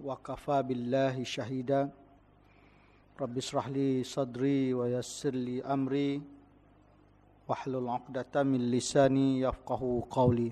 wa kafa billahi syahida. Rabbi israh li sadri wa yassir li amri wahlul 'uqdatam min lisani yafqahu qawli.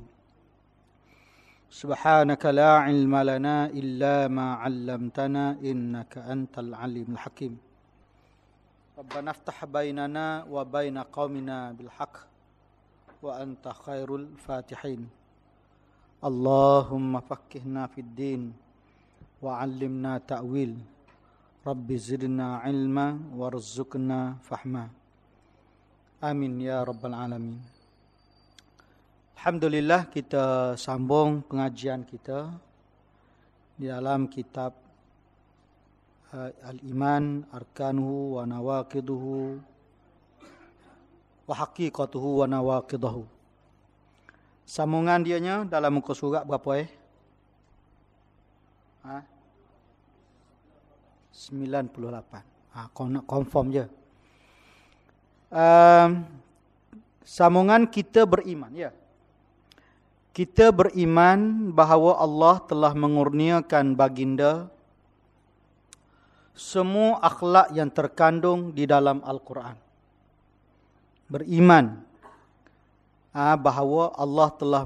Subhanaka la ilma lana illa ma 'allamtana innaka antal alimul hakim. Rabbana iftah bainana wa baina qaumina bil haqq wa anta khairul fatihin. Allahumma faqqihna fid din wa 'allimna ta'wil. Rabbi zidna ilma warzuqna fahma. Amin ya rabbal alamin. Alhamdulillah, kita sambung pengajian kita di dalam kitab Al-Iman, Arkanuhu wa Nawaqiduhu wa Haqiqatuhu wa Nawaqiduhu. Sambungan dianya dalam muka surat berapa 98. Kau nak confirm je. Sambungan kita beriman, ya. Kita beriman bahawa Allah telah mengurniakan baginda semua akhlak yang terkandung di dalam Al-Quran. Beriman bahawa Allah telah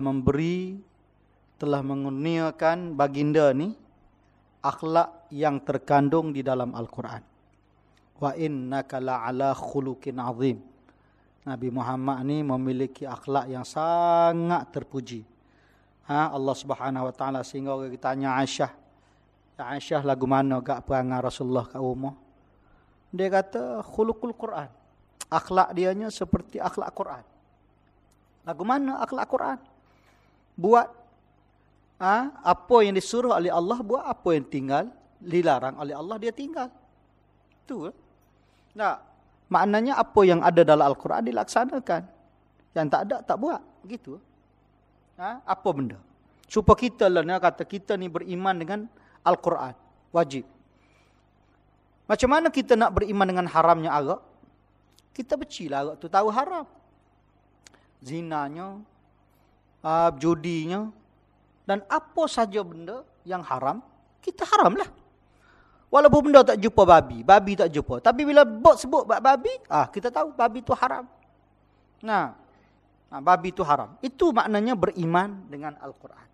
mengurniakan baginda ni akhlak yang terkandung di dalam Al-Quran. Wa innaka la'ala khuluqin azim. Nabi Muhammad ni memiliki akhlak yang sangat terpuji. Allah Subhanahu Wa Taala, sehingga orang kita tanya Aisyah, ya Aisyah, lagu mana gak perangai Rasulullah kat rumah? Dia kata khuluqul Quran. Akhlak dianya seperti akhlak Quran. Lagu mana akhlak Quran? Buat apa yang disuruh oleh Allah buat, apa yang dilarang oleh Allah dia tinggal. Itu. Nah, maknanya apa yang ada dalam Al-Quran dilaksanakan. Yang tak ada tak buat. Begitu. Apa benda? Supaya kita kata kita ni beriman dengan Al-Quran. Wajib. Macam mana kita nak beriman dengan haramnya arak? Kita becilah arak tu tahu haram. Zinanya, judinya, dan apa saja benda yang haram, kita haramlah. Walaupun benda tak jumpa babi tak jumpa. Tapi bila sebut babi, kita tahu babi itu haram. Babi itu haram. Itu maknanya beriman dengan Al-Quran.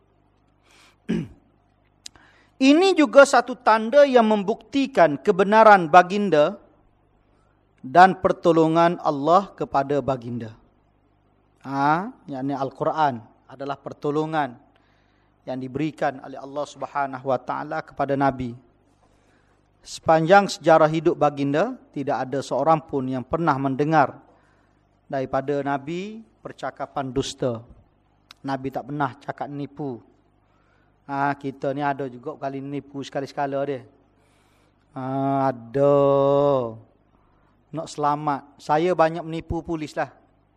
Ini juga satu tanda yang membuktikan kebenaran baginda dan pertolongan Allah kepada baginda. Yakni Al-Quran adalah pertolongan yang diberikan oleh Allah Subhanahu Wa Taala kepada Nabi. Sepanjang sejarah hidup baginda, tidak ada seorang pun yang pernah mendengar daripada Nabi percakapan dusta. Nabi tak pernah cakap nipu. Kita ni ada juga kali nipu sekali-sekala dia. Ada. Nak selamat. Saya banyak menipu polis lah.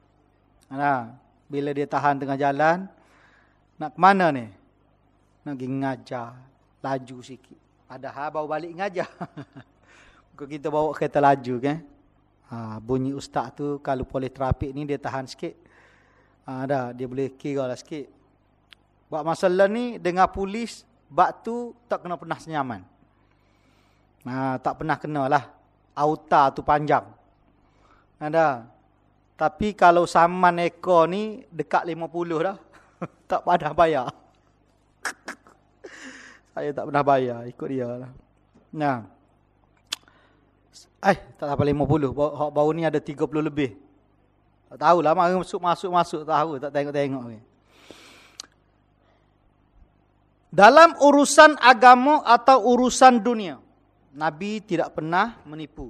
Bila dia tahan tengah jalan, nak ke mana ni? Nak pergi ngajar, laju sikit. Padahal bawa balik ngajar. Kalau kita bawa kereta laju kan. Bunyi ustaz tu kalau polis trafik ni dia tahan sikit. Dia boleh kira lah sikit. Buat masalah ni dengan polis, bak tu tak kena pernah senyaman. Tak pernah kena lah. Auta tu panjang. Tapi kalau saman ekor ni dekat 50 dah. Tak pernah bayar. Saya tak pernah bayar, ikut dia lah. Tak sampai 50. Baru ni ada 30 lebih. Tak tahulah, mari masuk tahu, tak tengok-tengok. Dalam urusan agama atau urusan dunia, Nabi tidak pernah menipu.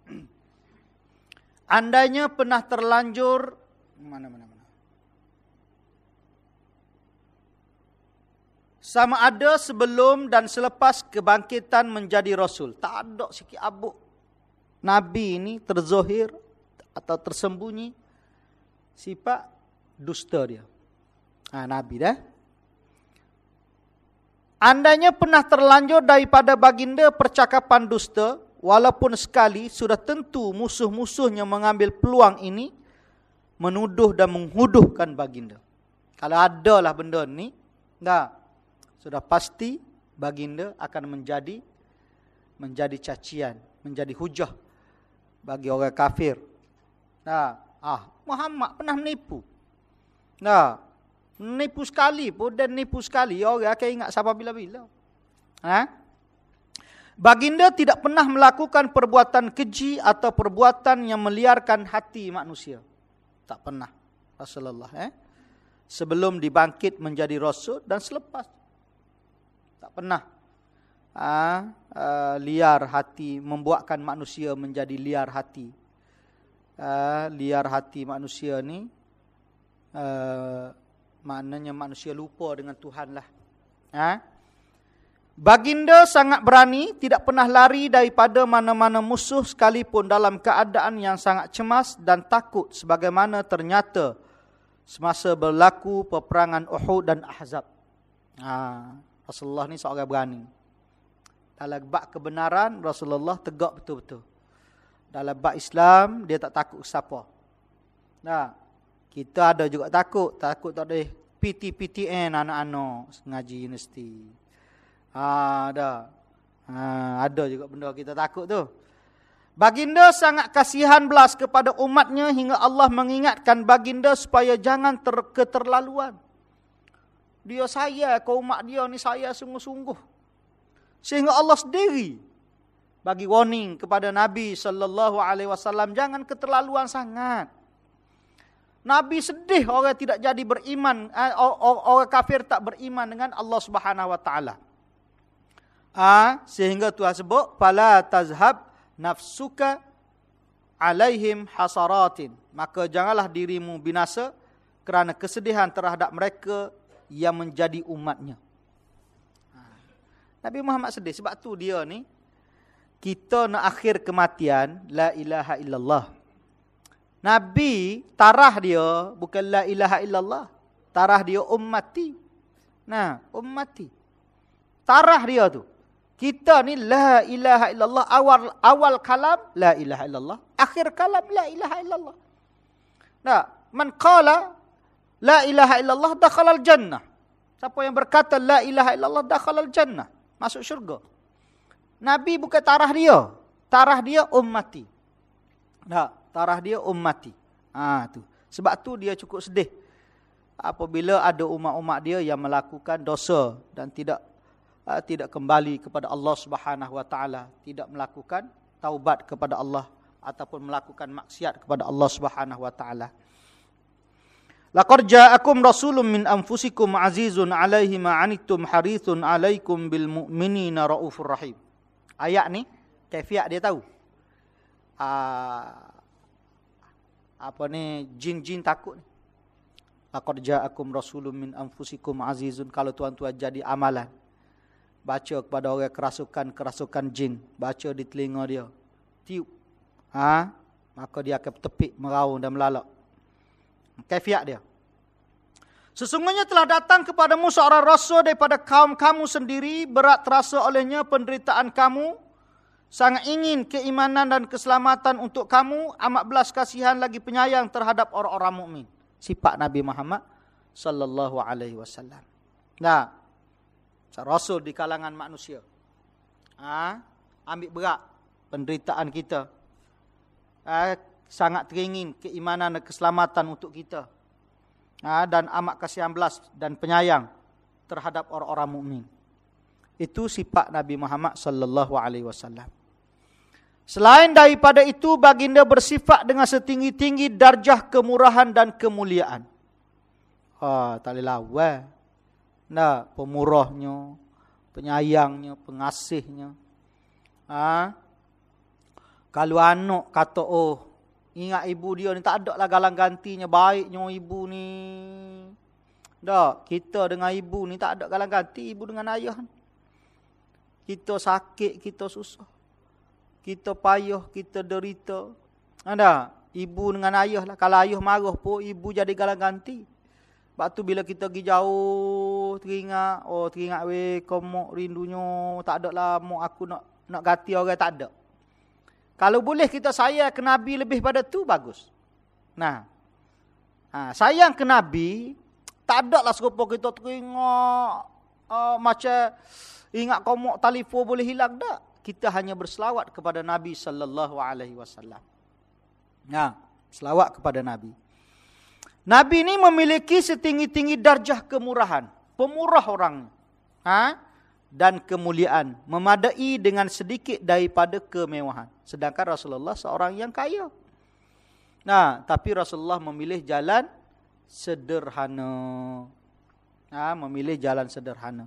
Andainya pernah terlanjur sama ada sebelum dan selepas kebangkitan menjadi Rasul. Tak ada sikit abuk. Nabi ini terzohir atau tersembunyi sifat dusta dia. Nabi dah. Andainya pernah terlanjur daripada baginda percakapan dusta, walaupun sekali, sudah tentu musuh-musuhnya mengambil peluang ini, menuduh dan menghuduhkan baginda. Kalau adalah benda ni, sudah pasti baginda akan menjadi cacian, menjadi hujah bagi orang kafir. Muhammad pernah menipu. Menipu sekali pun dan nipu sekali, orang akan ingat sampai bila-bila. Baginda tidak pernah melakukan perbuatan keji atau perbuatan yang meliarkan hati manusia. Tak pernah Rasulullah. Sebelum dibangkit menjadi Rasul dan selepas. Tak pernah liar hati, membuatkan manusia menjadi liar hati. Liar hati manusia ni maknanya manusia lupa dengan Tuhan lah. Baginda sangat berani, tidak pernah lari daripada mana-mana musuh sekalipun dalam keadaan yang sangat cemas dan takut, sebagaimana ternyata semasa berlaku peperangan Uhud dan Ahzab. Rasulullah ni seorang berani. Dalam bab kebenaran, Rasulullah tegak betul-betul. Dalam bab Islam, dia tak takut siapa. Kita ada juga takut tak ada PTN anak-anak ngaji universiti. Ada juga benda kita takut tu. Baginda sangat kasihan belas kepada umatnya hingga Allah mengingatkan baginda supaya jangan keterlaluan. Dia sayang ke umat dia ni, saya sungguh-sungguh. Sehingga Allah sendiri bagi warning kepada Nabi SAW, jangan keterlaluan sangat. Nabi sedih orang tidak jadi beriman, orang kafir tak beriman dengan Allah Subhanahu Wa Taala. Sehingga Tuhan sebut, fala tazhab nafsuka alaihim hasaratin. Maka janganlah dirimu binasa kerana kesedihan terhadap mereka yang menjadi umatnya. Nabi Muhammad sedih sebab tu dia ni, kita nak akhir kematian la ilaha illallah. Nabi tarah dia bukan la ilaha illallah, tarah dia ummati. Ummati. Tarah dia tu. Kita ni la ilaha illallah, awal kalam la ilaha illallah, akhir kalam la ilaha illallah. Man qala la ilaha illallah dakhala al-jannah. Siapa yang berkata la ilaha illallah dakhala al-jannah, masuk syurga. Nabi bukan tarah dia ummati. Tarah dia ummati. Tu. Sebab tu dia cukup sedih apabila ada umat-umat dia yang melakukan dosa dan tidak kembali kepada Allah Subhanahu Wa Taala, tidak melakukan taubat kepada Allah ataupun melakukan maksiat kepada Allah Subhanahu Wa Taala. Laqad ja'akum rasulun min anfusikum azizun 'alaihi ma 'anittum harithun 'alaikum bil mu'minina raufur rahim. Ayat ni kaifiat dia tahu. Jin-jin takut ni. Laqad ja'akum rasulun min anfusikum azizun, kalau tuan-tuan jadi amalan, baca kepada orang kerasukan jin, baca di telinga dia, tiup, maka dia akan tepik, meraung dan melalak. Kaifiat dia. Sesungguhnya telah datang kepadamu seorang rasul daripada kaum kamu sendiri, berat terasa olehnya penderitaan kamu, sangat ingin keimanan dan keselamatan untuk kamu, amat belas kasihan lagi penyayang terhadap orang-orang mukmin. Sifat Nabi Muhammad sallallahu alaihi wasallam. Rasul di kalangan manusia. Ambil berat penderitaan kita. Sangat teringin keimanan dan keselamatan untuk kita. Dan amat kasihan belas dan penyayang terhadap orang-orang mukmin. Itu sifat Nabi Muhammad sallallahu alaihi wasallam. Selain daripada itu, baginda bersifat dengan setinggi-tinggi darjah kemurahan dan kemuliaan. Tak boleh lawan. Pemurahnya, penyayangnya, pengasihnya. Kalau anak kata, ingat ibu dia ni, tak ada lah galang gantinya, baiknya ibu ni. Kita dengan ibu ni tak ada galang ganti, ibu dengan ayah. Kita sakit, kita susah. Kita payah, kita derita. Ibu dengan ayah lah. Kalau ayah marah pun, ibu jadi galang ganti. Sebab tu bila kita pergi jauh, teringat kau mok rindunya, tak ada lah mok aku nak ganti orang, tak ada. Kalau boleh kita sayang ke Nabi lebih pada tu, bagus. Sayang ke Nabi, tak ada lah serupa kita teringat macam ingat komok telefon boleh hilang tak? Kita hanya berselawat kepada Nabi sallallahu alaihi wasallam. Nah, selawat kepada Nabi. Nabi ni memiliki setinggi-tinggi darjah kemurahan, pemurah orang. Dan kemuliaan, memadai dengan sedikit daripada kemewahan. Sedangkan Rasulullah seorang yang kaya. Nah, tapi Rasulullah memilih jalan sederhana. Memilih jalan sederhana.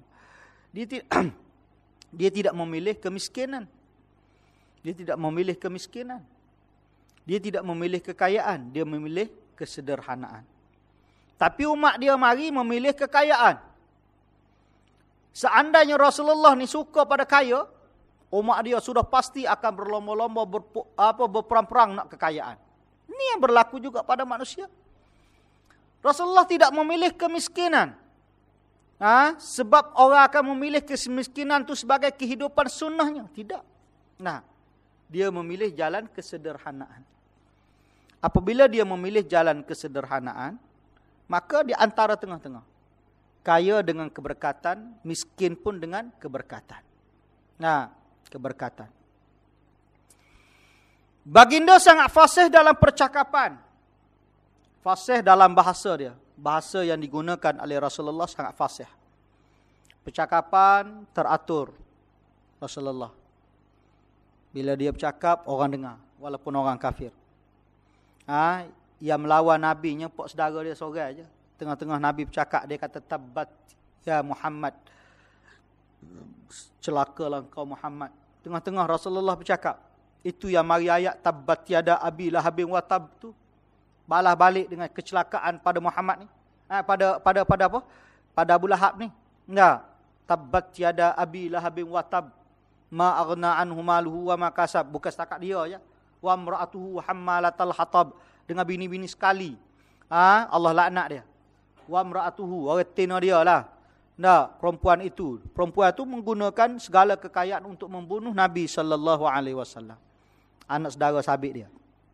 Dia tidak memilih kemiskinan. Dia tidak memilih kemiskinan. Dia tidak memilih kekayaan. Dia memilih kesederhanaan. Tapi umat dia mari memilih kekayaan. Seandainya Rasulullah ni suka pada kaya, umat dia sudah pasti akan berlomba-lomba berperang-perang nak kekayaan. Ini yang berlaku juga pada manusia. Rasulullah tidak memilih kemiskinan. Sebab orang akan memilih kemiskinan itu sebagai kehidupan sunnahnya. Tidak. Nah, dia memilih jalan kesederhanaan. Apabila dia memilih jalan kesederhanaan, maka di antara tengah-tengah. Kaya dengan keberkatan, miskin pun dengan keberkatan. Nah, keberkatan. Baginda sangat fasih dalam percakapan. Fasih dalam bahasa dia. Bahasa yang digunakan oleh Rasulullah sangat fasih. Percakapan teratur Rasulullah. Bila dia bercakap, orang dengar. Walaupun orang kafir. Yang melawan Nabi, nyempuk saudara dia seorang aja. Tengah-tengah Nabi bercakap, dia kata, Tabbat ya Muhammad. Celakalah kau Muhammad. Tengah-tengah Rasulullah bercakap. Itu yang mari ayat Tabbat yada abi lahabin wa tab tu. Balas balik dengan kecelakaan pada Muhammad ni. Pada apa? Pada Abu Lahab ni. Ya. Tabbat yada abi lahabin wa tab. Ma aghna anhu maluhu wa ma kasab. Bukan setakat dia ya. Wa imra'atuhu hammalatal hatab. Dengan bini-bini sekali. Allah laknat dia. Wa imra'atuhu, orang tina dia lah. Nah, perempuan itu menggunakan segala kekayaan untuk membunuh Nabi sallallahu alaihi wasallam. Anak saudara sabit dia.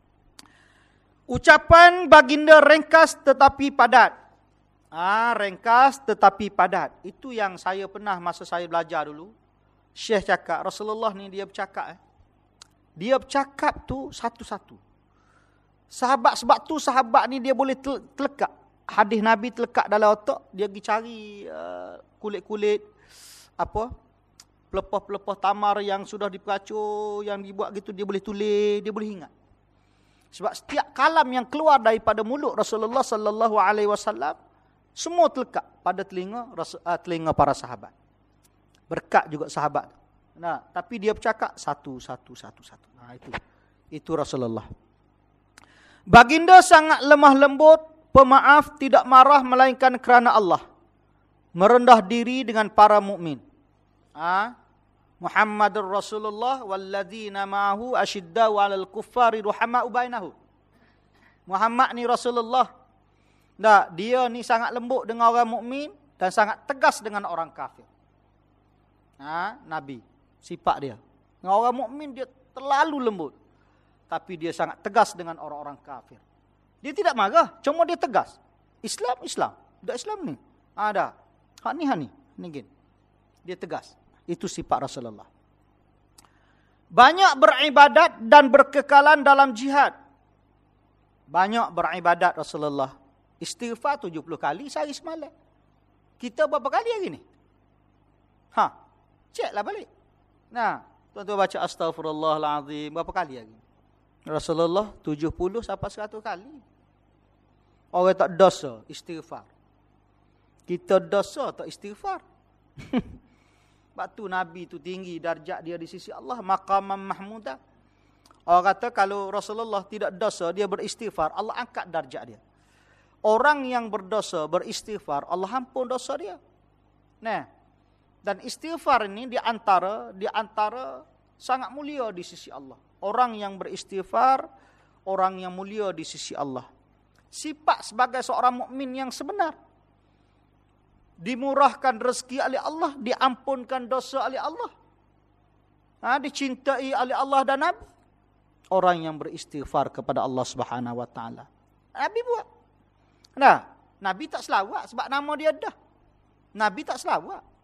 Ucapan baginda ringkas tetapi padat. Ringkas tetapi padat. Itu yang saya pernah masa saya belajar dulu. Syekh cakap, Rasulullah ni dia bercakap. Dia bercakap tu satu-satu. Sebab tu sahabat ni dia boleh terlekat. Hadis Nabi terlekat dalam otak, dia pergi cari kulit-kulit pelepah-pelepah tamar yang sudah diperacur, yang dibuat gitu, dia boleh tulis, dia boleh ingat. Sebab setiap kalam yang keluar daripada mulut Rasulullah sallallahu alaihi wasallam semua terlekat pada telinga para sahabat. Berkat juga sahabat. Nah, tapi dia bercakap satu. Nah, itu Rasulullah. Baginda sangat lemah lembut, pemaaf, tidak marah melainkan kerana Allah. Merendah diri dengan para mukmin. Muhammadur Rasulullah walladzina ma'ahu asyiddau 'alal kuffari ruhama'u bainahum. Muhammad ni Rasulullah. Dia ni sangat lembut dengan orang mukmin dan sangat tegas dengan orang kafir. Nabi, sifat dia. Dengan orang mukmin dia terlalu lembut. Tapi dia sangat tegas dengan orang-orang kafir. Dia tidak marah, cuma dia tegas. Islam. Tak Islam ni. Ada. Hak ni. Gini. Dia tegas. Itu sifat Rasulullah. Banyak beribadat dan berkekalan dalam jihad. Banyak beribadat Rasulullah. Istighfar 70 kali sehari semalam. Kita berapa kali hari ni? Ceklah balik. Nah, tuan-tuan baca astaghfirullahalazim berapa kali hari ni? Rasulullah 70 sampai 100 kali. Orang tak dosa, istighfar. Kita dosa tak istighfar. Sebab tu Nabi tu tinggi darjat dia di sisi Allah, maqamam mahmudah. Orang kata kalau Rasulullah tidak dosa, dia beristighfar, Allah angkat darjat dia. Orang yang berdosa, beristighfar, Allah ampun dosa dia. Nah, dan istighfar ini di antara sangat mulia di sisi Allah. Orang yang beristighfar, orang yang mulia di sisi Allah. Sifat sebagai seorang mukmin yang sebenar. Dimurahkan rezeki oleh Allah, diampunkan dosa oleh Allah. Dicintai oleh Allah dan Nabi. Orang yang beristighfar kepada Allah Subhanahu wa taala. Nabi buat. Nabi tak selawat sebab nama dia dah. Nabi tak selawat.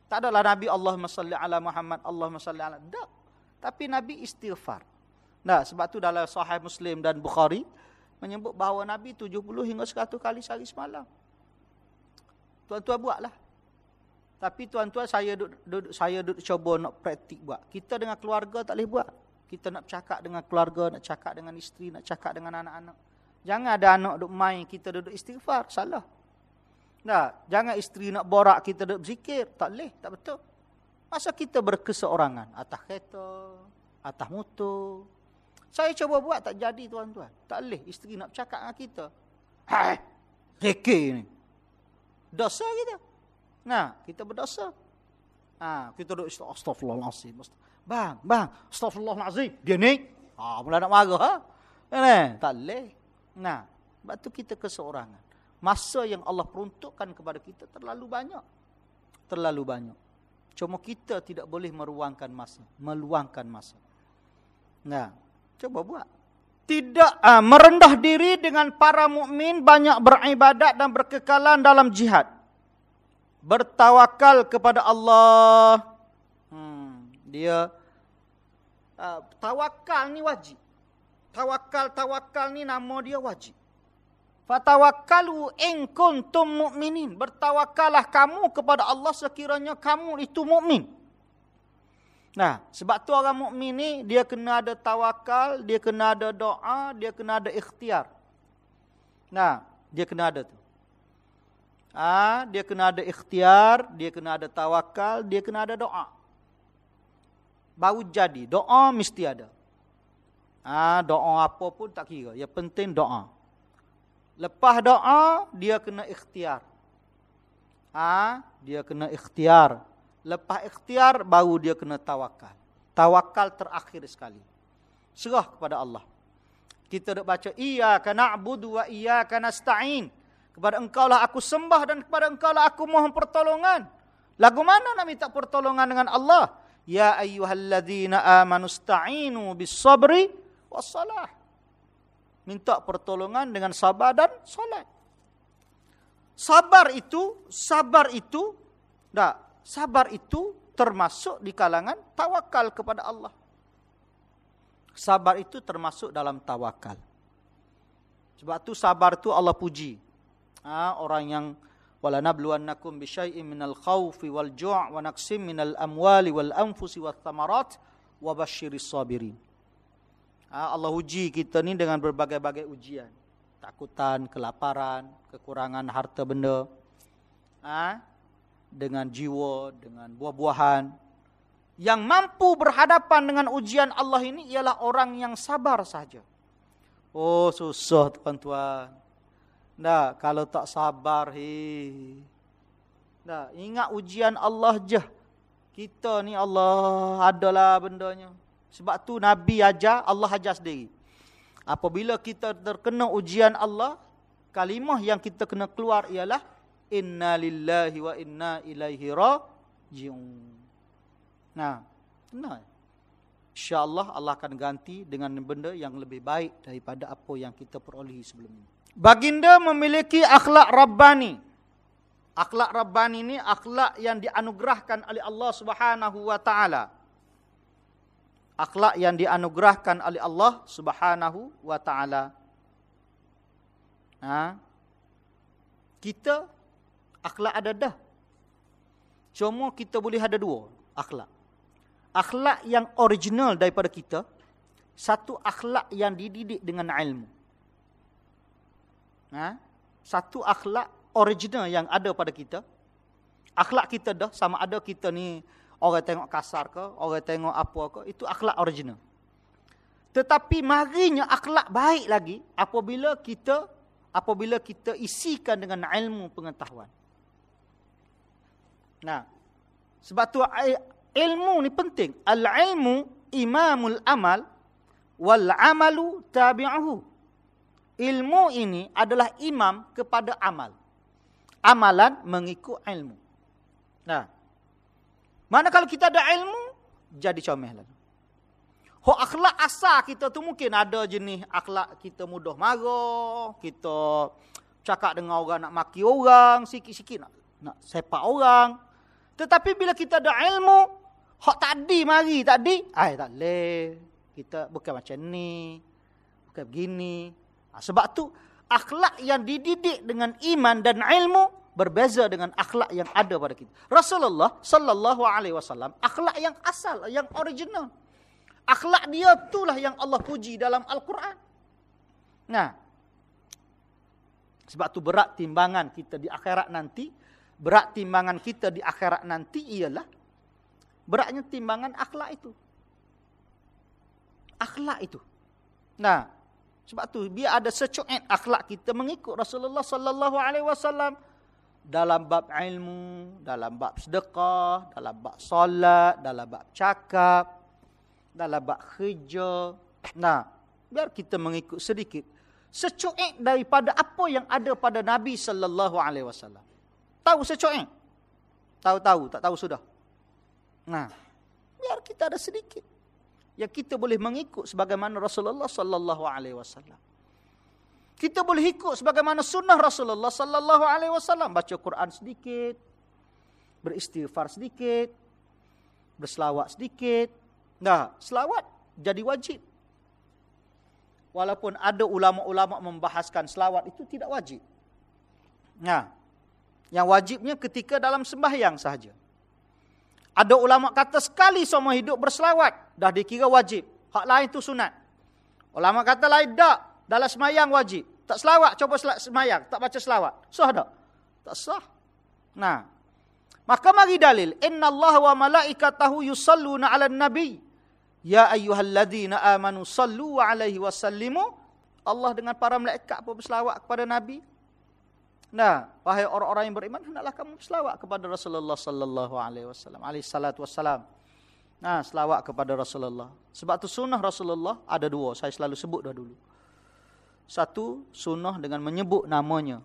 Tak adalah Nabi Allahumma salli ala Muhammad, Allahumma salli ala. Tak. Tapi Nabi istighfar. Nah, sebab tu dalam Sahih Muslim dan Bukhari menyebut bahawa Nabi 70 hingga 100 kali sehari semalam. Tuan-tuan buatlah. Tapi tuan-tuan saya duduk cuba nak praktik buat. Kita dengan keluarga tak boleh buat. Kita nak bercakap dengan keluarga, nak cakap dengan isteri, nak cakap dengan anak-anak. Jangan ada anak duduk main, kita duduk istighfar. Salah. Nah, jangan isteri nak borak, kita duduk berzikir. Tak boleh, tak betul. Masa kita berkeseorangan, atas kereta, atas motor. Saya cuba buat, tak jadi tuan-tuan. Tak boleh, isteri nak bercakap dengan kita. Hai, reke ni. Dosa kita. Nah, kita berdosa. Kita duduk astaghfirullahalazim. Bang, astaghfirullahalazim. Dia ni, mula nak marah. Tak boleh. Nah, sebab tu kita keseorangan. Masa yang Allah peruntukkan kepada kita terlalu banyak. Terlalu banyak. Cuma kita tidak boleh meluangkan masa. Nah, coba buat. Tidak merendah diri dengan para mukmin, banyak beribadat dan berkekalan dalam jihad. Bertawakal kepada Allah. Dia tawakal ni wajib. Tawakal ni nama dia wajib. Fatawakkalu in kuntum mu'minin. Bertawakallah kamu kepada Allah sekiranya kamu itu mukmin. Nah, sebab tu orang mukmin ni dia kena ada tawakal, dia kena ada doa, dia kena ada ikhtiar. Nah, dia kena ada tu. Dia kena ada ikhtiar, dia kena ada tawakal, dia kena ada doa. Baru jadi. Doa mesti ada. Doa apa pun tak kira. Yang penting doa. Lepas doa, dia kena ikhtiar. Dia kena ikhtiar. Lepas ikhtiar, baru dia kena tawakal. Tawakal terakhir sekali. Serah kepada Allah. Kita duk baca, Iyyaka na'budu wa iyyaka nasta'in. Kepada engkau lah aku sembah dan kepada engkau lah aku mohon pertolongan. Lagu mana nak minta pertolongan dengan Allah? Ya ayyuhalladzina amanu sta'inu bis-sabri was-salah. Minta pertolongan dengan sabar dan solat. Sabar itu termasuk di kalangan tawakal kepada Allah. Sabar itu termasuk dalam tawakal. Sebab tu sabar tu Allah puji. Orang yang walanabluwannakum bisyai'in minal khaufi wal ju' wa naqsim minal amwali wal anfusi wath thamarat wa basyiris sabirin. Allah uji kita ni dengan berbagai-bagai ujian. Takutan, kelaparan, kekurangan harta benda. Dengan jiwa, dengan buah-buahan. Yang mampu berhadapan dengan ujian Allah ini ialah orang yang sabar saja. Oh, susah tuan-tuan. Kalau tak sabar, ingat ujian Allah je. Kita ni Allah adalah bendanya. Sebab tu Nabi ajar, Allah ajar sendiri. Apabila kita terkena ujian Allah, kalimah yang kita kena keluar ialah Inna lillahi wa inna ilaihi raji'un. InsyaAllah Allah akan ganti dengan benda yang lebih baik daripada apa yang kita perolehi sebelum ini. Baginda memiliki akhlak Rabbani. Akhlak Rabbani ini akhlak yang dianugerahkan oleh Allah Subhanahu wa taala. Akhlak yang dianugerahkan oleh Allah Subhanahu wa taala. Kita akhlak ada dah. Cuma kita boleh ada dua akhlak. Akhlak yang original daripada kita, satu akhlak yang dididik dengan ilmu. Satu akhlak original yang ada pada kita. Akhlak kita dah, sama ada kita ni orang tengok kasar ke, orang tengok apa ke, itu akhlak original. Tetapi marinya akhlak baik lagi apabila kita isikan dengan ilmu pengetahuan. Sebab tu ilmu ni penting. Al-ilmu imamul amal wal amalu tabi'uhu. Ilmu ini adalah imam kepada amal. Amalan mengikut ilmu. Mana kalau kita ada ilmu, jadi comel lah. Akhlak asal kita tu mungkin ada jenis akhlak kita mudah marah, kita cakap dengan orang nak maki orang, sikit-sikit nak sepak orang. Tetapi bila kita ada ilmu, hak tadi mari tadi, tak boleh. Kita bukan macam ni, bukan begini. Sebab tu akhlak yang dididik dengan iman dan ilmu berbeza dengan akhlak yang ada pada kita. Rasulullah sallallahu alaihi wasallam akhlak yang asal, yang original. Akhlak dia itulah yang Allah puji dalam Al-Quran. Nah, sebab tu berat timbangan kita di akhirat nanti. Berat timbangan kita di akhirat nanti ialah beratnya timbangan akhlak itu. Akhlak itu. Nah, sebab tu biar ada secuet akhlak kita mengikut Rasulullah sallallahu alaihi wasallam dalam bab ilmu, dalam bab sedekah, dalam bab solat, dalam bab cakap, dalam bab kerja. Nah, biar kita mengikut sedikit secuet daripada apa yang ada pada Nabi sallallahu alaihi wasallam. Tahu secuet? Tahu, tak tahu sudah. Nah, biar kita ada sedikit yang kita boleh mengikut sebagaimana Rasulullah sallallahu alaihi wasallam. Kita boleh ikut sebagaimana sunnah Rasulullah sallallahu alaihi wasallam, baca Quran sedikit, beristighfar sedikit, berselawat sedikit. Nah, selawat jadi wajib. Walaupun ada ulama-ulama membahaskan selawat itu tidak wajib. Nah, yang wajibnya ketika dalam sembahyang sahaja. Ada ulama kata sekali seumur hidup berselawat dah dikira wajib. Hak lain itu sunat. Ulama kata lain tak, dalam sembahyang wajib. Tak selawat, coba sembahyang, tak baca selawat. Sah tak? Tak sah. Nah, maka mari dalil, innallaha wa malaikatahu yusalluna 'alan nabi. Ya ayyuhalladzina amanu sallu 'alaihi wa sallimu. Allah dengan para malaikat pun berselawat kepada Nabi. Nah, wahai orang-orang yang beriman, hendaklah kamu berselawat kepada Rasulullah sallallahu alaihi wasallam, alaihi salatu wassalam. Nah, selawat kepada Rasulullah. Sebab tu sunnah Rasulullah ada dua, saya selalu sebut dah dulu. Satu, sunnah dengan menyebut namanya.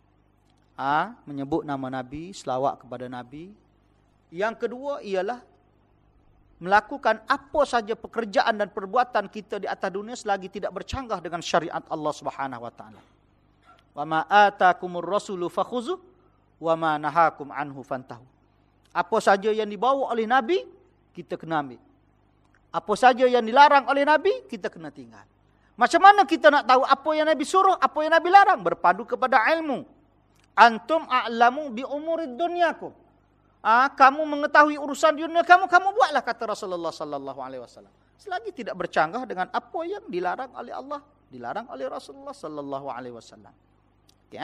Menyebut nama Nabi, selawat kepada Nabi. Yang kedua ialah melakukan apa saja pekerjaan dan perbuatan kita di atas dunia selagi tidak bercanggah dengan syariat Allah Subhanahu wa taala. Wa ma atakumur rasulu fakhuzuh wa ma nahakum anhu fantahu. Apa saja yang dibawa oleh Nabi, kita kena ambil. Apa saja yang dilarang oleh Nabi, kita kena tinggal. Macam mana kita nak tahu apa yang Nabi suruh, apa yang Nabi larang? Berpadu kepada ilmu. Antum a'lamu bi umurid dunyakum. Kamu mengetahui urusan dunia kamu buatlah, kata Rasulullah sallallahu alaihi wasallam. Selagi tidak bercanggah dengan apa yang dilarang oleh Allah, dilarang oleh Rasulullah sallallahu alaihi wasallam. Okay,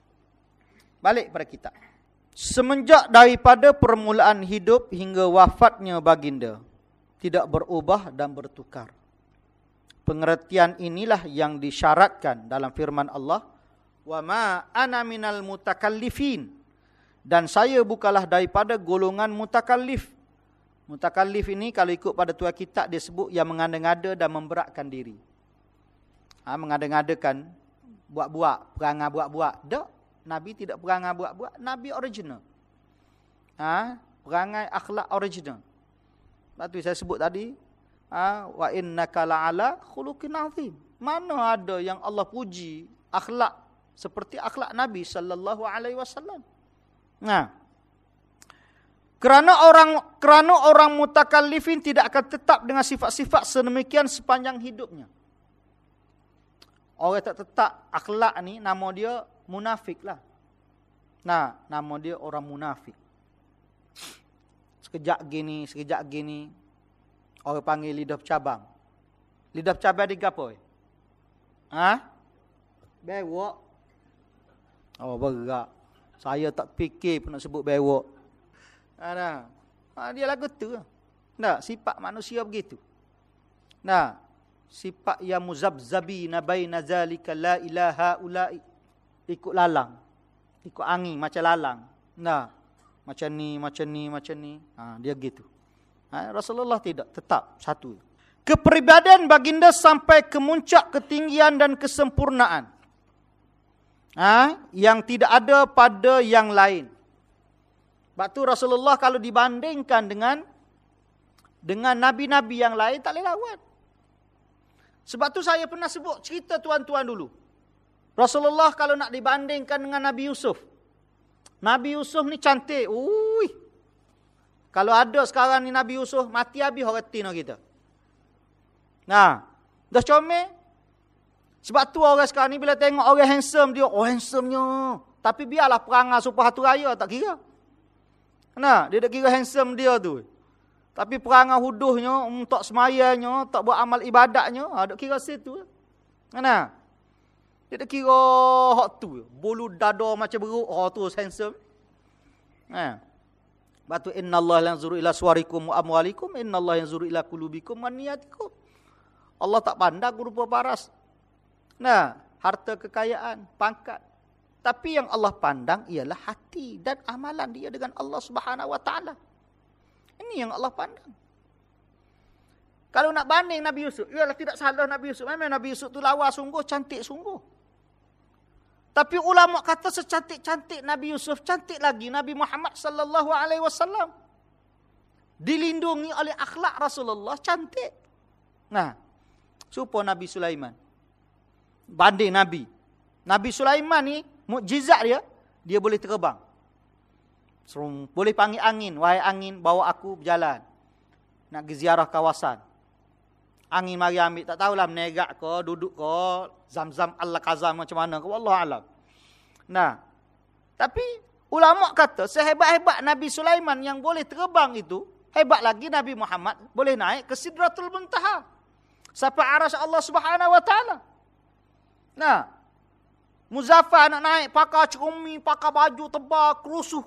balik pada kita. Semenjak daripada permulaan hidup hingga wafatnya baginda, tidak berubah dan bertukar. Pengertian inilah yang disyaratkan dalam firman Allah, wa ma ana minal mutakallifin, dan saya bukanlah daripada golongan mutakallif. Mutakallif ini kalau ikut pada tuan kitab dia sebut yang mengada-ngada dan memberatkan diri. Mengada-ngadakan, buat-buat, perangai buat-buat. Tak, Nabi tidak perangai buat-buat, Nabi original. Perangai akhlak original. Sebab tu saya sebut tadi, wa innaka la'ala khuluqin azim. Mana ada yang Allah puji akhlak seperti akhlak Nabi sallallahu alaihi wasallam. Nah, kerana orang mutakallifin tidak akan tetap dengan sifat-sifat sedemikian sepanjang hidupnya. Orang tak tetap akhlak ni, nama dia munafik lah. Nah, nama dia orang munafik. Sekejap gini. Orang panggil lidah bercabang. Lidah bercabang dia apa? Bewok. Oh, berat. Saya tak fikir pun nak sebut bewok. Dia lagu tu. Nah, sifat manusia begitu. Nah, sifat yang muzabzabina baina zalika la ilaha ulai. Ikut lalang. Ikut angin macam lalang. Nah, macam ni. Dia gitu. Rasulullah tidak, tetap satu. Kepribadian baginda sampai ke muncak ketinggian dan kesempurnaan. Yang tidak ada pada yang lain. Sebab tu Rasulullah kalau dibandingkan dengan nabi-nabi yang lain tak boleh lawan. Sebab tu saya pernah sebut cerita tuan-tuan dulu. Rasulullah kalau nak dibandingkan dengan Nabi Yusuf. Nabi Yusuf ni cantik. Kalau ada sekarang ni Nabi Yusuf, mati habis orang tino kita. Nah, dah comel. Sebab tu orang sekarang ni bila tengok orang handsome dia, oh handsome-nya. Tapi biarlah perangai supaya hatu raya, tak kira. Nah, dia tak kira handsome dia tu. Tapi perangai huduhnya, tak semayanya, tak buat amal ibadatnya, tak kira situ. Nah, dia tak kira hak tu. Bulu dada macam beruk, oh tu handsome. Nah. Batu innallaha yanzuru ila suwarikum wa amwalikum, innallaha yanzuru ila qulubikum wa niyatikum. Allah tak pandang rupa paras. Nah, harta kekayaan, pangkat. Tapi yang Allah pandang ialah hati dan amalan dia dengan Allah Subhanahu wa taala. Ini yang Allah pandang. Kalau nak banding Nabi Yusuf, ialah tidak salah Nabi Yusuf. Memang Nabi Yusuf tu lawa sungguh, cantik sungguh. Tapi ulama kata secantik-cantik Nabi Yusuf, cantik lagi Nabi Muhammad sallallahu alaihi wasallam. Dilindungi oleh akhlak Rasulullah, cantik. Nah, supaya Nabi Sulaiman. Banding Nabi. Nabi Sulaiman ni, mukjizat dia boleh terbang. Boleh panggil angin, wahai angin, bawa aku berjalan. Nak pergi ziarah kawasan. Angin mari ambil, tak tahulah menegak ke, duduk ke, zam-zam al-kazam macam mana ke, wallahu alam. Nah, tapi ulama kata sehebat-hebat Nabi Sulaiman yang boleh terbang itu, hebat lagi Nabi Muhammad boleh naik ke Sidratul Muntaha. Sampai arasy Allah Subhanahu wa taala. Nah, Muzaffar nak naik pakai cerumi, pakai baju tebal, kerusuh,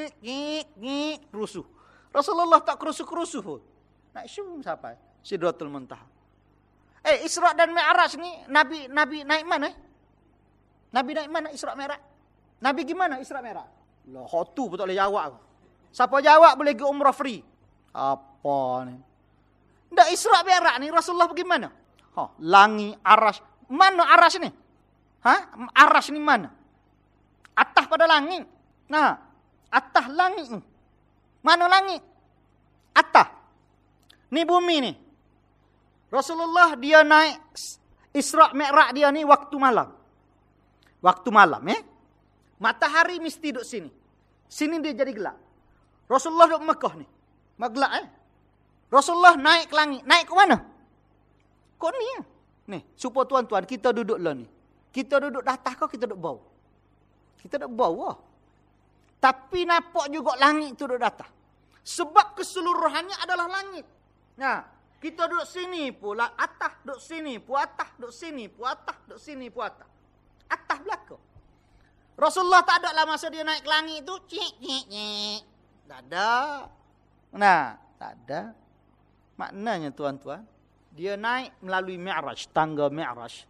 kerusuh. Rasulullah tak kerusuh-kerusuh pun. Naik syum sampai Sidratul Muntaha. Isra' dan Mi'raj ni Nabi naik mana? Nabi naik mana Isra' Mi'raj? Nabi gimana Isra' Mi'raj? Lah, hotu pun tak boleh jawab. Siapa jawab boleh pergi umrah free. Apa ni? Dah Isra' Mi'raj ni Rasulullah pergi mana? Langit, arasy. Mana arasy ni? Arasy ni mana? Atas pada langit. Nah, atas langit ni. Mana langit? Atas. Ni bumi ni. Rasulullah dia naik Isra' Mi'raj dia ni waktu malam. Waktu malam matahari mesti duduk sini. Sini dia jadi gelap. Rasulullah duduk Mekah ni. Gelap Rasulullah naik ke langit. Naik ke mana? Kok ni Ni, supaya tuan-tuan kita duduk lah ni. Kita duduk di atas kau, kita duduk bawah. Kita duduk bawah. Tapi nampak juga langit tu duduk di atas. Sebab keseluruhannya adalah langit. Nah, kita duduk sini pula atas, duduk sini pun atas, duduk sini pun atas, duduk sini pun atas. Atas belakang. Rasulullah tak ada lah masa dia naik ke langit tu, cik. Tak ada. Nah, tak ada. Maknanya tuan-tuan, dia naik melalui Mi'raj, tangga Mi'raj.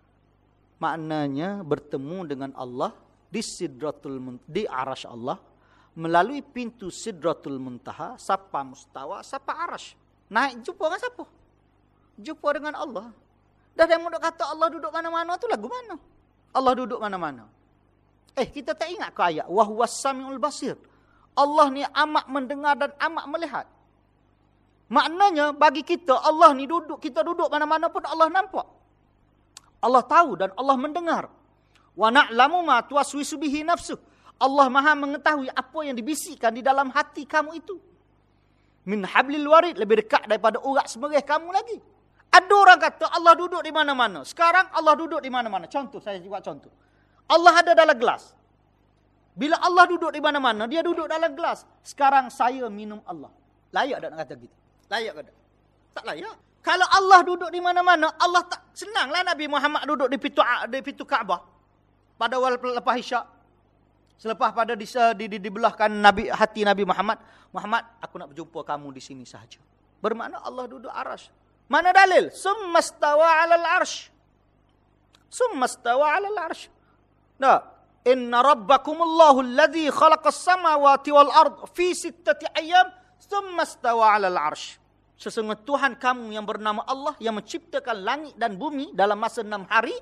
Maknanya bertemu dengan Allah di di arasy Allah, melalui pintu Sidratul Muntaha, sapa mustawa, sapa arasy. Naik jumpa dengan siapa? Jumpa dengan Allah. Dah yang mudah kata Allah duduk mana-mana tu lagu mana? Allah duduk mana-mana. Kita tak ingat ke ayat wa huwas samiul basir. Allah ni amat mendengar dan amat melihat. Maknanya bagi kita Allah ni duduk, kita duduk mana-mana pun Allah nampak. Allah tahu dan Allah mendengar. Wa na'lamu ma tuwaswisu bihi nafsuh. Allah Maha mengetahui apa yang dibisikkan di dalam hati kamu itu. Min hablil warid, lebih dekat daripada urat semerih kamu lagi. Ada orang kata Allah duduk di mana-mana. Sekarang Allah duduk di mana-mana. Contoh, saya buat contoh. Allah ada dalam gelas. Bila Allah duduk di mana-mana, dia duduk dalam gelas. Sekarang saya minum Allah. Layak tak nak kata gitu? Layak ke tak? Tak layak. Kalau Allah duduk di mana-mana, Allah tak senanglah Nabi Muhammad duduk di pintu Kaabah pada lepas Isyak. Selepas pada dibelahkan hati Nabi Muhammad, aku nak berjumpa kamu di sini sahaja. Bermakna Allah duduk arasy. Mana dalil? Summastawa 'alal 'arsy. Summastawa 'alal 'arsy. Nah, inna rabbakumullahu alladzi khalaqas samawati wal ard fi 6 ayyam summastawa 'alal 'arsy. Sesungguhnya Tuhan kamu yang bernama Allah yang menciptakan langit dan bumi dalam masa 6 hari.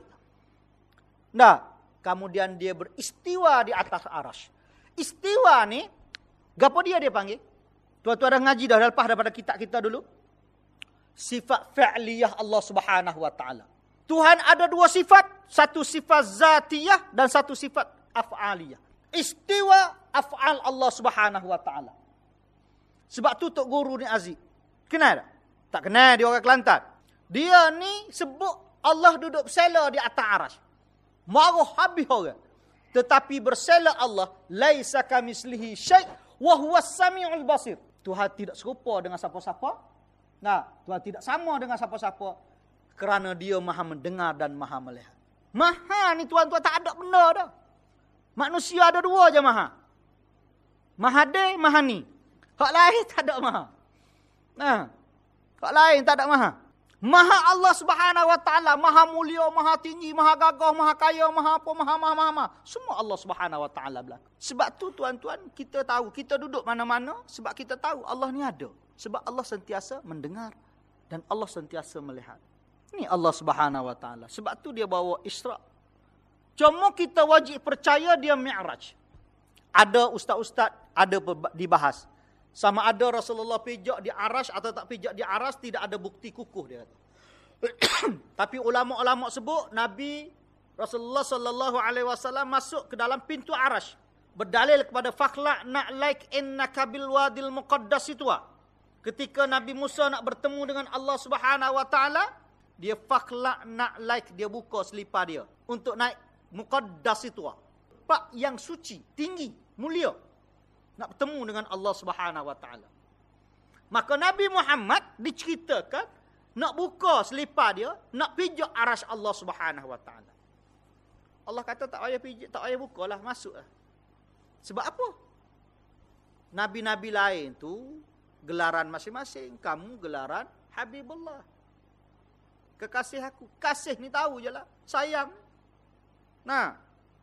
Nah, kemudian dia beristiwa di atas arasy. Istiwa ni, gapo dia panggil? Tuan-tuan dah ngaji dah lepas daripada kitab kita dulu. Sifat fi'liyah Allah Subhanahu wa taala. Tuhan ada dua sifat, satu sifat zatiyah dan satu sifat af'aliyah. Istiwa af'al Allah Subhanahu wa taala. Sebab tu Tok Guru ni Aziz. Kenal tak? Tak kenal, dia orang Kelantan. Dia ni sebut Allah duduk bersela di atas arasy. Marah habis orang. Tetapi bersela Allah, laisa kamislihi syai' wa huwas samiul basir. Tuhan tidak serupa dengan siapa-siapa. Nah, Tuhan tidak sama dengan siapa-siapa kerana dia Maha mendengar dan Maha melihat. Maha ni tuan-tuan tak ada benda dah. Manusia ada dua je Maha. Maha de, Maha ni. Hak lain tak ada Maha. Nah, hak lain tak ada Maha. Maha Allah Subhanahu wa taala, Maha mulia, Maha tinggi, Maha gagah, Maha kaya, Maha apa, Maha. Semua Allah Subhanahu wa taala belaka. Sebab tu tuan-tuan, kita tahu, kita duduk mana-mana sebab kita tahu Allah ni ada. Sebab Allah sentiasa mendengar dan Allah sentiasa melihat. Ini Allah Subhanahu wa taala. Sebab tu dia bawa Isra. Cuma kita wajib percaya dia Mi'raj. Ada ustaz-ustaz ada dibahas. Sama ada Rasulullah pijak di arasy atau tak pijak di arasy, tidak ada bukti kukuh dia kata. Tapi ulama-ulama sebut Nabi Rasulullah sallallahu alaihi wasallam masuk ke dalam pintu arasy berdalil kepada fakhla na'laik innaka bil wadil muqaddas itu. Ketika Nabi Musa nak bertemu dengan Allah Subhanahu wa taala, dia fakhla na'laik, dia buka selipar dia untuk naik muqaddas itu. Pak yang suci, tinggi, mulia. Nak bertemu dengan Allah Subhanahu wa taala. Maka Nabi Muhammad diceritakan nak buka selipar dia, nak pijak arasy Allah Subhanahu wa taala. Allah kata tak payah pijak, tak payah bukalah, masuklah. Sebab apa? Nabi-nabi lain tu gelaran masing-masing, kamu gelaran Habibullah. Kekasih aku. Kasih ni tahu je lah, sayang. Nah,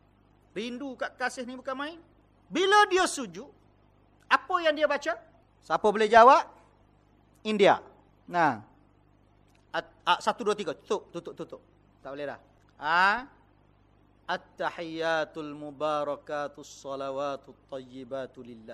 rindu kat kasih ni bukan main. Bila dia sujud, apa yang dia baca? Siapa boleh jawab? India. Nah. 1, 2, 3. Tutup. Tak boleh dah. At-tahiyyatul mubarakatus salawatut tayyibatu lillah.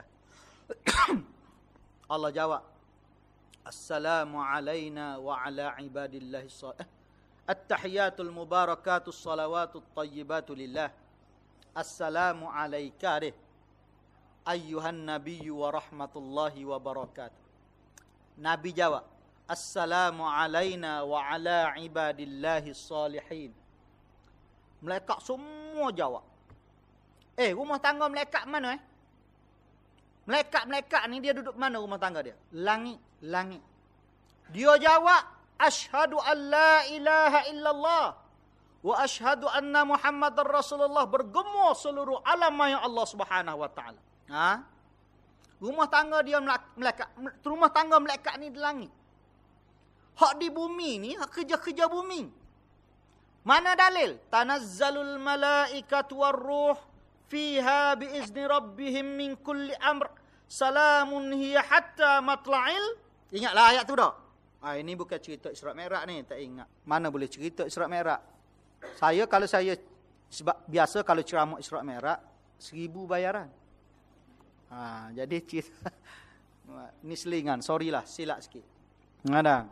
Allah jawab. Assalamu alayna wa ala ibadillahi salih. At-tahiyyatul mubarakatus salawatut tayyibatu lillah. Assalamu alayka deh. Ayyuhan nabiyyu wa rahmatullahi wa barakatuh. Nabi jawab, Assalamu alayna wa ala ibadillahi salihin. Malaikat semua jawab. Rumah tangga malaikat mana Malaikat ni dia duduk mana rumah tangga dia? Langit. Dia jawab, Ashhadu an la ilaha illallah wa ashhadu anna Muhammadar Rasulullah. Bergema seluruh alam maya Allah Subhanahu wa taala. Rumah tangga dia malaikat, rumah tangga malaikat ni di langit. Hak di bumi ni, hak kerja-kerja bumi. Mana dalil? Tanazzalul malaikatu warruh fiha biizni rabbihim min kulli amr. Salamun hiya hatta matla'il. Ingatlah ayat tu tak? Ini bukan cerita Isra' Mi'raj ni, tak ingat. Mana boleh cerita Isra' Mi'raj? Kalau saya sebab biasa kalau ceramah Isra' Mi'raj 1,000 bayaran. Jadi cerita ni selingan, sorry lah, silap sikit. Ada.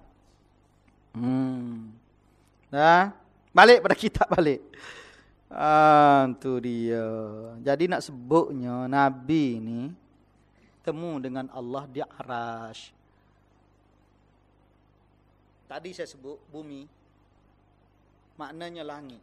Dah. Balik pada kitab balik. Tu dia. Jadi nak sebutnya Nabi ni temu dengan Allah di arasy. Tadi saya sebut bumi, maknanya langit.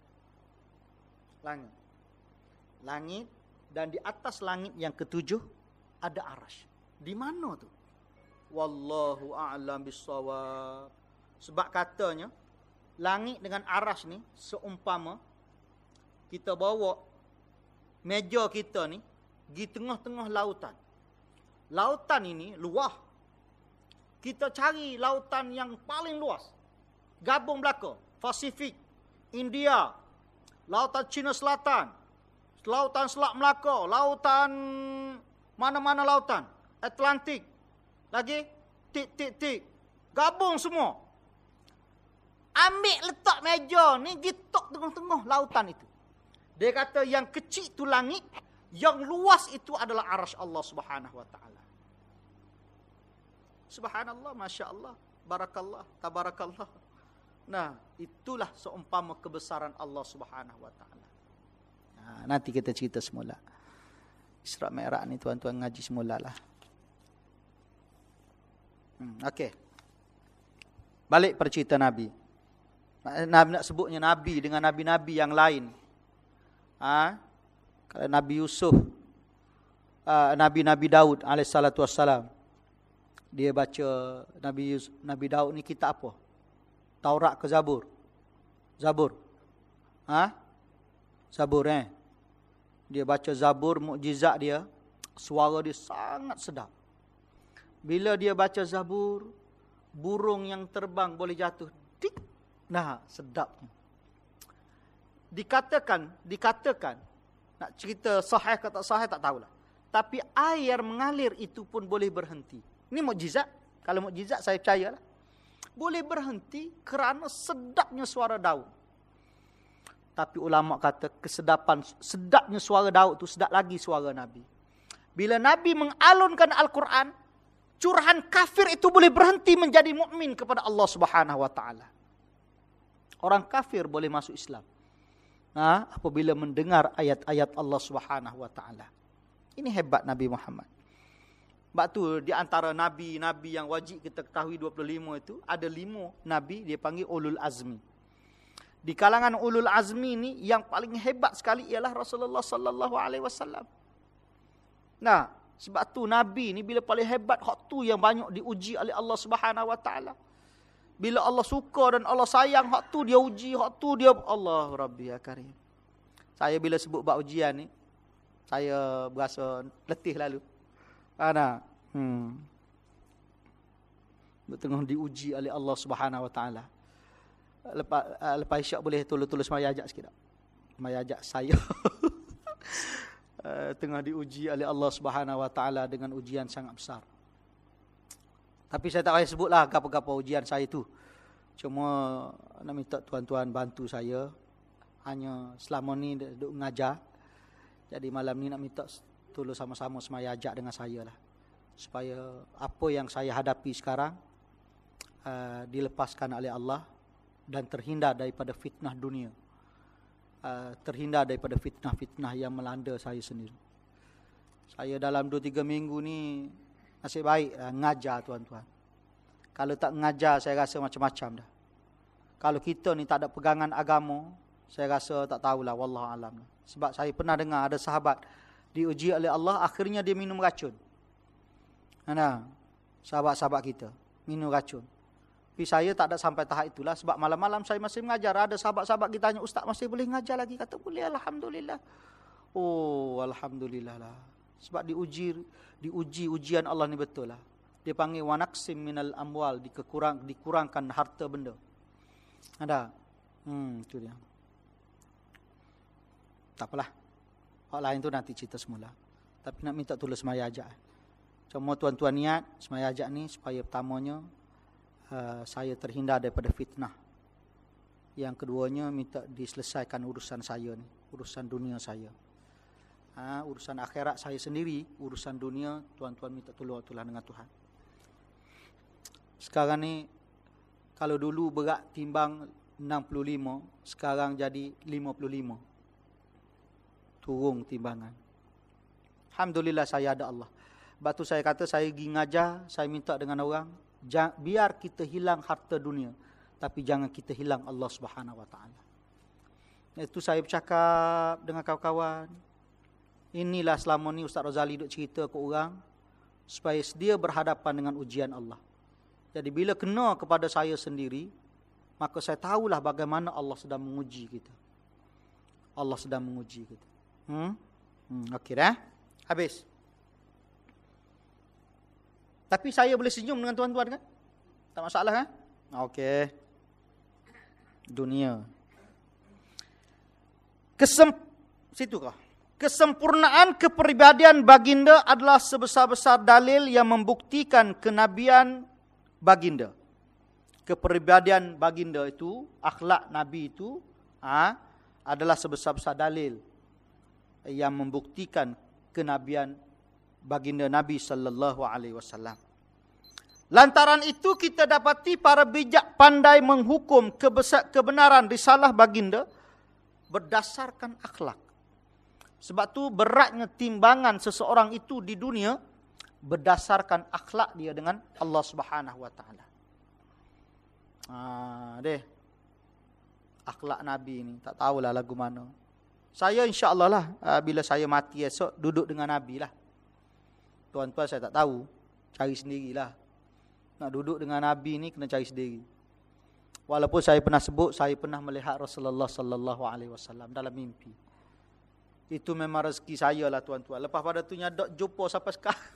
Langit. Dan di atas langit yang ketujuh ada arasy. Di mana tu? Wallahu a'lam bissawab. Sebab katanya langit dengan arasy ni seumpama kita bawa meja kita ni di tengah-tengah lautan. Lautan ini luas. Kita cari lautan yang paling luas. Gabung belaka, Pasifik, India, lautan Cina Selatan, lautan Selat Melaka, lautan mana-mana lautan, Atlantik. Lagi tik. Gabung semua. Ambil letak meja ni gitok tengah-tengah lautan itu. Dia kata yang kecil itu langit, yang luas itu adalah arasy Allah Subhanahu wa taala. Subhanallah, masya-Allah, barakallah, tabarakallah. Nah, itulah seumpama kebesaran Allah Subhanahu wa taala. Nanti kita cerita semula. Isra' Mi'raj ni tuan-tuan ngaji semula lah. Okey. Balik pada cerita Nabi. Nak sebutnya Nabi dengan Nabi-Nabi yang lain. Kalau Nabi Yusuf, Nabi Daud alaihissalatu wassalam, dia baca Nabi Daud ni kitab apa? Taurat ke Zabur? Zabur. Zabur Dia baca Zabur, mukjizat dia, suara dia sangat sedap. Bila dia baca Zabur, burung yang terbang boleh jatuh. Tik. Nah, sedapnya. Dikatakan, nak cerita sahih ke tak sahih tak tahulah. Tapi air mengalir itu pun boleh berhenti. Ini mukjizat. Kalau mukjizat saya percayalah. Boleh berhenti kerana sedapnya suara Daud. Tapi ulama kata sedapnya suara Daud tu sedap lagi suara Nabi. Bila Nabi mengalunkan Al-Quran, curahan kafir itu boleh berhenti menjadi mukmin kepada Allah Subhanahu wa taala. Orang kafir boleh masuk Islam. Apabila mendengar ayat-ayat Allah Subhanahu wa taala. Ini hebat Nabi Muhammad. Sebab tu di antara nabi-nabi yang wajib kita ketahui 25 itu, ada 5 nabi dia panggil ulul azmi. Di kalangan ulul azmi ni yang paling hebat sekali ialah Rasulullah sallallahu alaihi wasallam. Nah, sebab tu nabi ni bila paling hebat, hak tu yang banyak diuji oleh Allah Subhanahu wa taala. Bila Allah suka dan Allah sayang, hak tu dia uji, hak tu dia Allah Rabbi ya Karim. Saya bila sebut bab ujian ni, saya berasa letih lalu. Tengah diuji oleh Allah Subhanahu wa taala. Lepas isyak boleh tulis semaya ajak sikit tak? Semaya ajak saya. Tengah diuji oleh Allah Subhanahu wa taala dengan ujian sangat besar. Tapi saya tak payah sebutlah apa-apa ujian saya tu. Cuma nak minta tuan-tuan bantu saya. Hanya selama ni duduk mengajar. Jadi malam ni nak minta tolong sama-sama semaya ajak dengan saya lah. Supaya apa yang saya hadapi sekarang dilepaskan oleh Allah dan terhindar daripada fitnah dunia. Terhindar daripada fitnah-fitnah yang melanda saya sendiri. Saya dalam 2-3 minggu ni nasib baik ngajar tuan-tuan. Kalau tak ngajar saya rasa macam-macam dah. Kalau kita ni tak ada pegangan agama, saya rasa tak tahulah, wallahu alam. Sebab saya pernah dengar ada sahabat diuji oleh Allah, akhirnya dia minum racun. Sahabat-sahabat kita minum racun. Tapi saya tak ada sampai tahap itulah, sebab malam-malam saya masih mengajar. Ada sahabat-sahabat kita tanya, "Ustaz masih boleh mengajar lagi?" Kata, "Boleh, alhamdulillah." Oh, alhamdulillah lah. Sebab diuji ujian Allah ni betul lah. Dia panggil wa naqsim minal amwal, dikurangkan harta benda. Ada. Itu dia. Tak apalah. Hak lain tu nanti cerita semula. Tapi nak minta tulis semaya ajak. Cuma tuan-tuan niat semaya ajak ni supaya pertamanya saya terhindar daripada fitnah. Yang keduanya minta diselesaikan urusan saya ni, urusan dunia saya. Urusan akhirat saya sendiri, urusan dunia tuan-tuan minta tolong dengan Tuhan. Sekarang ni kalau dulu berat timbang 65, sekarang jadi 55. Turun timbangan. Alhamdulillah saya ada Allah. Sebab tu saya kata saya pergi ngajar, saya minta dengan orang, biar kita hilang harta dunia, tapi jangan kita hilang Allah Subhanahu wa taala. Itu saya bercakap dengan kawan-kawan. Inilah selama ni Ustaz Razali duk cerita ke orang supaya sedia berhadapan dengan ujian Allah. Jadi bila kena kepada saya sendiri, maka saya tahulah bagaimana Allah sedang menguji kita. Allah sedang menguji kita. Okey dah. Habis. Tapi saya boleh senyum dengan tuan-tuan kan? Tak masalah kan? Okey. Dunia. Situ kah? Kesempurnaan kepribadian baginda adalah sebesar-besar dalil yang membuktikan kenabian baginda. Kepribadian baginda itu, akhlak Nabi itu adalah sebesar-besar dalil yang membuktikan kenabian baginda Nabi sallallahu alaihi wasallam. Lantaran itu kita dapati para bijak pandai menghukum kebenaran risalah baginda berdasarkan akhlak. Sebab tu beratnya timbangan seseorang itu di dunia berdasarkan akhlak dia dengan Allah Subhanahu wa taala. Akhlak Nabi ni tak tahulah lagu mana. Saya insya-Allah lah bila saya mati esok duduk dengan Nabi lah. Tuan-tuan saya tak tahu, cari sendirilah. Nak duduk dengan Nabi ni kena cari sendiri. Walaupun saya pernah sebut saya pernah melihat Rasulullah sallallahu alaihi wasallam dalam mimpi. Itu memang rezeki saya lah tuan-tuan. Lepas pada tu nyadok jumpa sampai sekarang.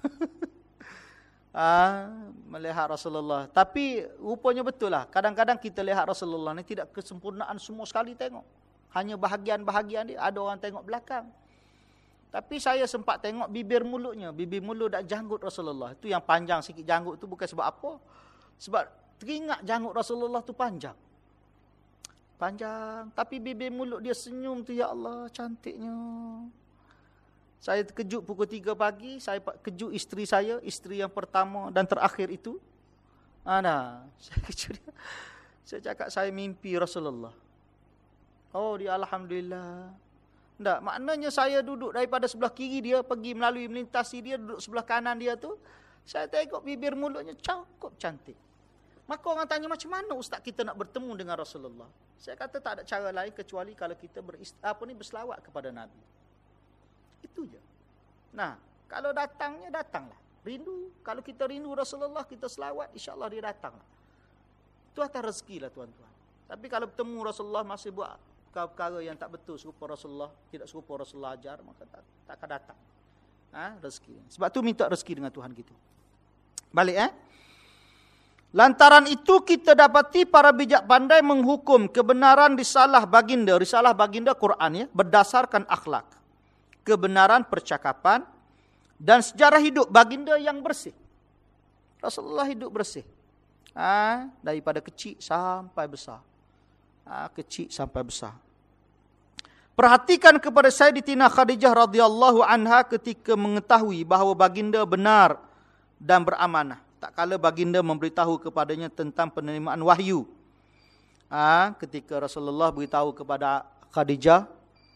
Melihat Rasulullah. Tapi rupanya betul lah. Kadang-kadang kita lihat Rasulullah ni tidak kesempurnaan semua sekali tengok. Hanya bahagian-bahagian dia. Ada orang tengok belakang. Tapi saya sempat tengok bibir mulutnya. Bibir mulut dan janggut Rasulullah. Itu yang panjang sikit janggut tu bukan sebab apa. Sebab teringat janggut Rasulullah tu panjang. Panjang. Tapi bibir mulut dia senyum tu, ya Allah, cantiknya. Saya terkejut pukul 3 pagi. Saya kejut isteri saya. Isteri yang pertama dan terakhir itu. Saya kejut dia. Saya cakap saya mimpi Rasulullah. Oh, dia Alhamdulillah. Tak, maknanya saya duduk daripada sebelah kiri dia. Pergi melalui melintasi dia. Duduk sebelah kanan dia tu. Saya tengok bibir mulutnya cukup cantik. Maka orang tanya macam mana ustaz kita nak bertemu dengan Rasulullah. Saya kata tak ada cara lain kecuali kalau kita berselawat kepada Nabi. Itu je. Nah, kalau datangnya, datanglah. Rindu. Kalau kita rindu Rasulullah, kita selawat, insya-Allah dia datanglah. Itu atas rezeki lah tuan-tuan. Tapi kalau bertemu Rasulullah masih buat perkara yang tak betul serupa Rasulullah, tidak serupa Rasulullah ajar, maka tak akan datang. Rezeki. Sebab tu minta rezeki dengan Tuhan kita. Balik Lantaran itu kita dapati para bijak pandai menghukum kebenaran risalah baginda Quran berdasarkan akhlak, kebenaran percakapan dan sejarah hidup baginda yang bersih. Rasulullah hidup bersih. Daripada kecil sampai besar. Kecil sampai besar. Perhatikan kepada Sayyidatina Khadijah radhiyallahu anha ketika mengetahui bahawa baginda benar dan beramanah. Tak kala baginda memberitahu kepadanya tentang penerimaan wahyu. Ketika Rasulullah beritahu kepada Khadijah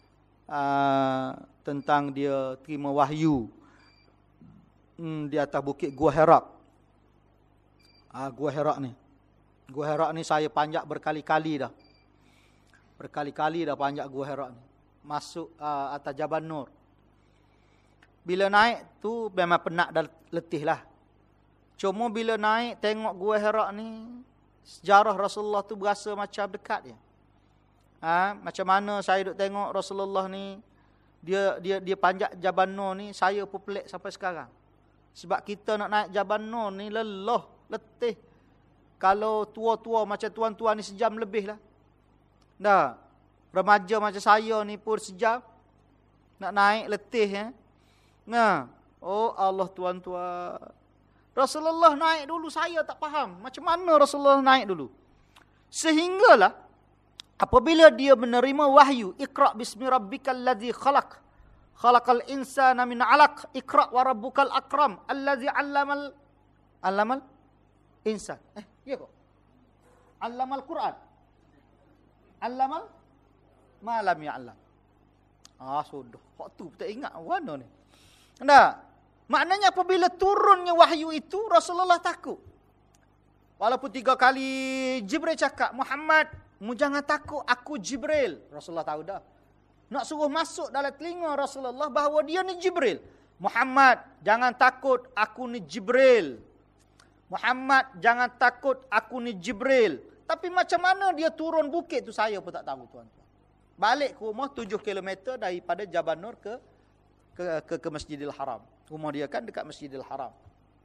tentang dia terima wahyu di atas bukit Gua Hira. Gua Hira ni saya panjat berkali-kali dah. Berkali-kali dah panjat Gua Hira ni. Masuk atas Jabal Nur. Bila naik tu memang penat dan letih lah. Cuma bila naik tengok Gua Hira ni, sejarah Rasulullah tu berasa macam dekat je. Macam mana saya duk tengok Rasulullah ni, dia panjat Jabal Nur ni, saya pun pelik sampai sekarang. Sebab kita nak naik Jabal Nur ni lelah, letih. Kalau tua-tua macam tuan-tuan ni sejam lebih lah. Dah, remaja macam saya ni pun sejam. Nak naik letih Oh Allah tuan-tuan. Rasulullah naik dulu saya tak faham. Macam mana Rasulullah naik dulu. Sehinggalah apabila dia menerima wahyu. Iqra' bismi rabbikal ladzi khalaq. Khalaqal insana min 'alaq. Iqra' wa rabbukal akram. Alladzi 'allamal insan. Ya kok? 'Allamal Quran. 'Allamal ma lam ya'lam. Sudah. Kok tu tak ingat mana ni. Tak. Maknanya apabila turunnya wahyu itu, Rasulullah takut. Walaupun 3 kali Jibril cakap, Muhammad, mu jangan takut, aku Jibril. Rasulullah tahu dah. Nak suruh masuk dalam telinga Rasulullah bahawa dia ni Jibril. Muhammad, jangan takut, aku ni Jibril. Muhammad, jangan takut, aku ni Jibril. Tapi macam mana dia turun bukit tu saya pun tak tahu tuan-tuan. Balik ke rumah 7 km daripada Jabal Nur ke Masjidil Haram. Rumah dia kan dekat Masjidil Haram.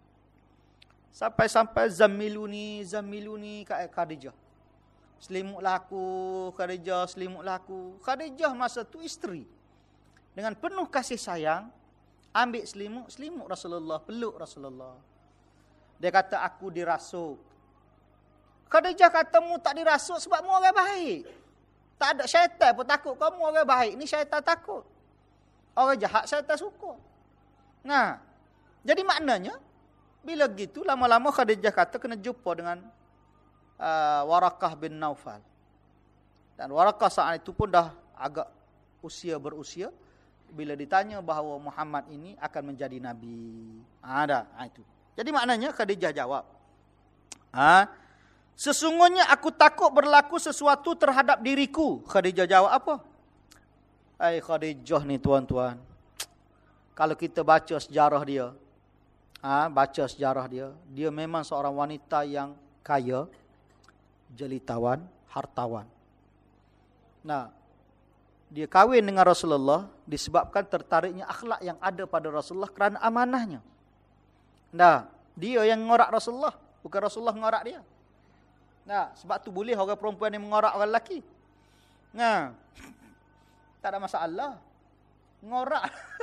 Sampai-sampai Zammiluni kat Khadijah. Selimutlah aku, Khadijah, selimutlah aku. Khadijah masa tu isteri. Dengan penuh kasih sayang, ambil selimut Rasulullah, peluk Rasulullah. Dia kata aku dirasuk. Khadijah kata mu tak dirasuk sebab mu orang baik. Tak ada syaitan pun takut kamu orang baik. Ni syaitan takut. Orang jahat syaitan suka. Jadi maknanya, bila gitu lama-lama Khadijah kata kena jumpa dengan Warakah bin Naufal. Dan Warakah saat itu pun dah agak berusia. bila ditanya bahawa Muhammad ini akan menjadi nabi. Ada itu. Jadi maknanya Khadijah jawab, sesungguhnya aku takut berlaku sesuatu terhadap diriku. Khadijah jawab apa? Khadijah ni tuan-tuan, kalau kita baca sejarah dia, dia memang seorang wanita yang kaya, jelitawan, hartawan. Nah, dia kahwin dengan Rasulullah disebabkan tertariknya akhlak yang ada pada Rasulullah kerana amanahnya. Nah, dia yang mengorak Rasulullah, bukan Rasulullah mengorak dia. Nah, sebab tu boleh orang perempuan yang mengorak orang lelaki. Nah, tak ada masalah. Mengorak.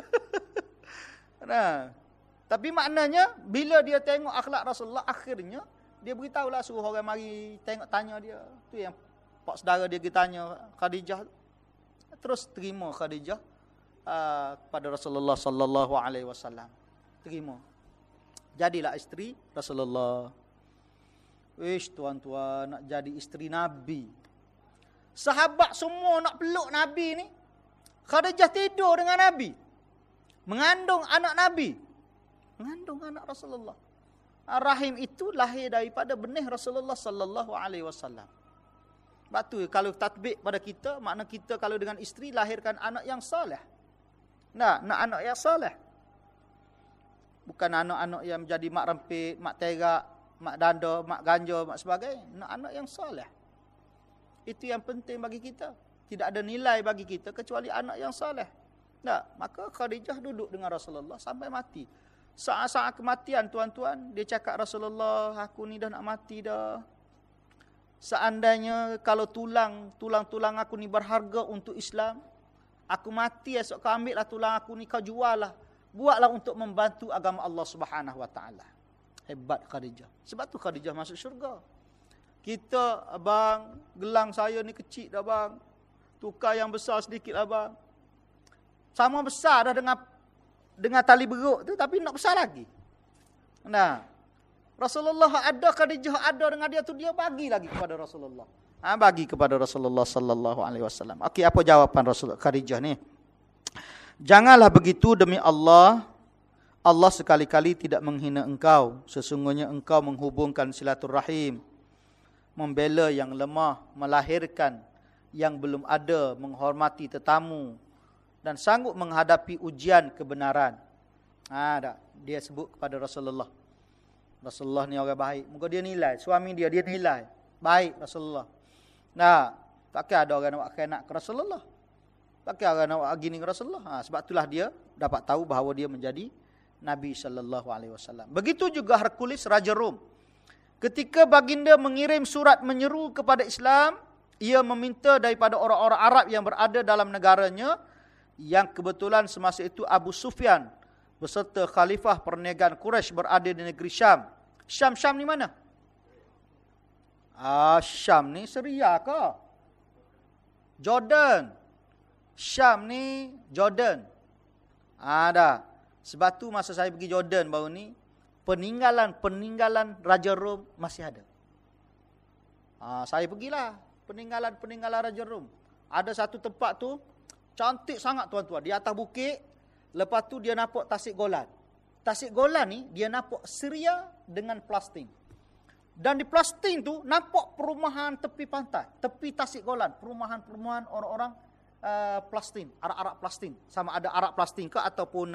Nah, tapi maknanya bila dia tengok akhlak Rasulullah, akhirnya dia beritahulah, suruh orang mari tengok tanya dia. Tu yang pak saudara dia pergi tanya Khadijah. Terus terima Khadijah kepada Rasulullah sallallahu alaihi wasallam. Terima. Jadilah isteri Rasulullah. Wish tuan-tuan, nak jadi isteri Nabi. Sahabat semua nak peluk Nabi ni. Khadijah tidur dengan Nabi. Mengandung anak Nabi. Mengandung anak Rasulullah. Rahim itu lahir daripada benih Rasulullah sallallahu alaihi wasallam. Sebab tu kalau tatbik pada kita, makna kita kalau dengan isteri lahirkan anak yang soleh. Nak anak yang soleh. Bukan anak-anak yang menjadi mak rempit, mak terak, mak danda, mak ganja, mak sebagainya. Nak anak yang soleh. Itu yang penting bagi kita. Tidak ada nilai bagi kita kecuali anak yang soleh. Nah, maka Khadijah duduk dengan Rasulullah sampai mati. Saat-saat kematian tuan-tuan, dia cakap, Rasulullah, aku ni dah nak mati dah. Seandainya kalau tulang-tulang aku ni berharga untuk Islam, aku mati esok kau ambil lah tulang aku ni, kau jual lah. Buatlah untuk membantu agama Allah Subhanahu Wa Taala. Hebat Khadijah. Sebab tu Khadijah masuk syurga. Kita, abang, gelang saya ni kecil dah bang. Tukar yang besar sedikit abang. Sama besar dah dengan tali beruk tu, tapi nak besar lagi. Nah, Rasulullah ada, Khadijah ada dengan dia tu, dia bagi lagi kepada Rasulullah. Bagi kepada Rasulullah sallallahu alaihi wasallam. Okey, apa jawapan Rasulullah Khadijah ni? Janganlah begitu demi Allah. Allah sekali-kali tidak menghina engkau. Sesungguhnya engkau menghubungkan silaturahim, membela yang lemah, melahirkan yang belum ada, menghormati tetamu, dan sanggup menghadapi ujian kebenaran. Dia sebut kepada Rasulullah. Rasulullah ni orang baik. Muka dia nilai. Suami dia nilai. Baik Rasulullah. Nah, takkan ada orang nak kena ke Rasulullah. Takkan orang nak gini ke Rasulullah. Sebab itulah dia dapat tahu bahawa dia menjadi Nabi sallallahu alaihi wasallam. Begitu juga Hercules, Raja Rom. Ketika baginda mengirim surat menyeru kepada Islam, ia meminta daripada orang-orang Arab yang berada dalam negaranya, yang kebetulan semasa itu Abu Sufyan beserta khalifah perniagaan Quraisy berada di negeri Syam. Syam ni mana? Syam ni Syria ke? Jordan. Syam ni Jordan. Ada. Sebab tu masa saya pergi Jordan baru ni, peninggalan Raja Rom masih ada. Saya pergilah peninggalan Raja Rom. Ada satu tempat tu cantik sangat tuan-tuan, di atas bukit. Lepas tu dia nampak Tasik Golan. Tasik Golan ni dia nampak Syria dengan Palestin. Dan di Palestin tu nampak perumahan tepi pantai, tepi Tasik Golan, perumahan-perumahan orang-orang Palestin, Arab Palestin. Sama ada Arab Palestin ke ataupun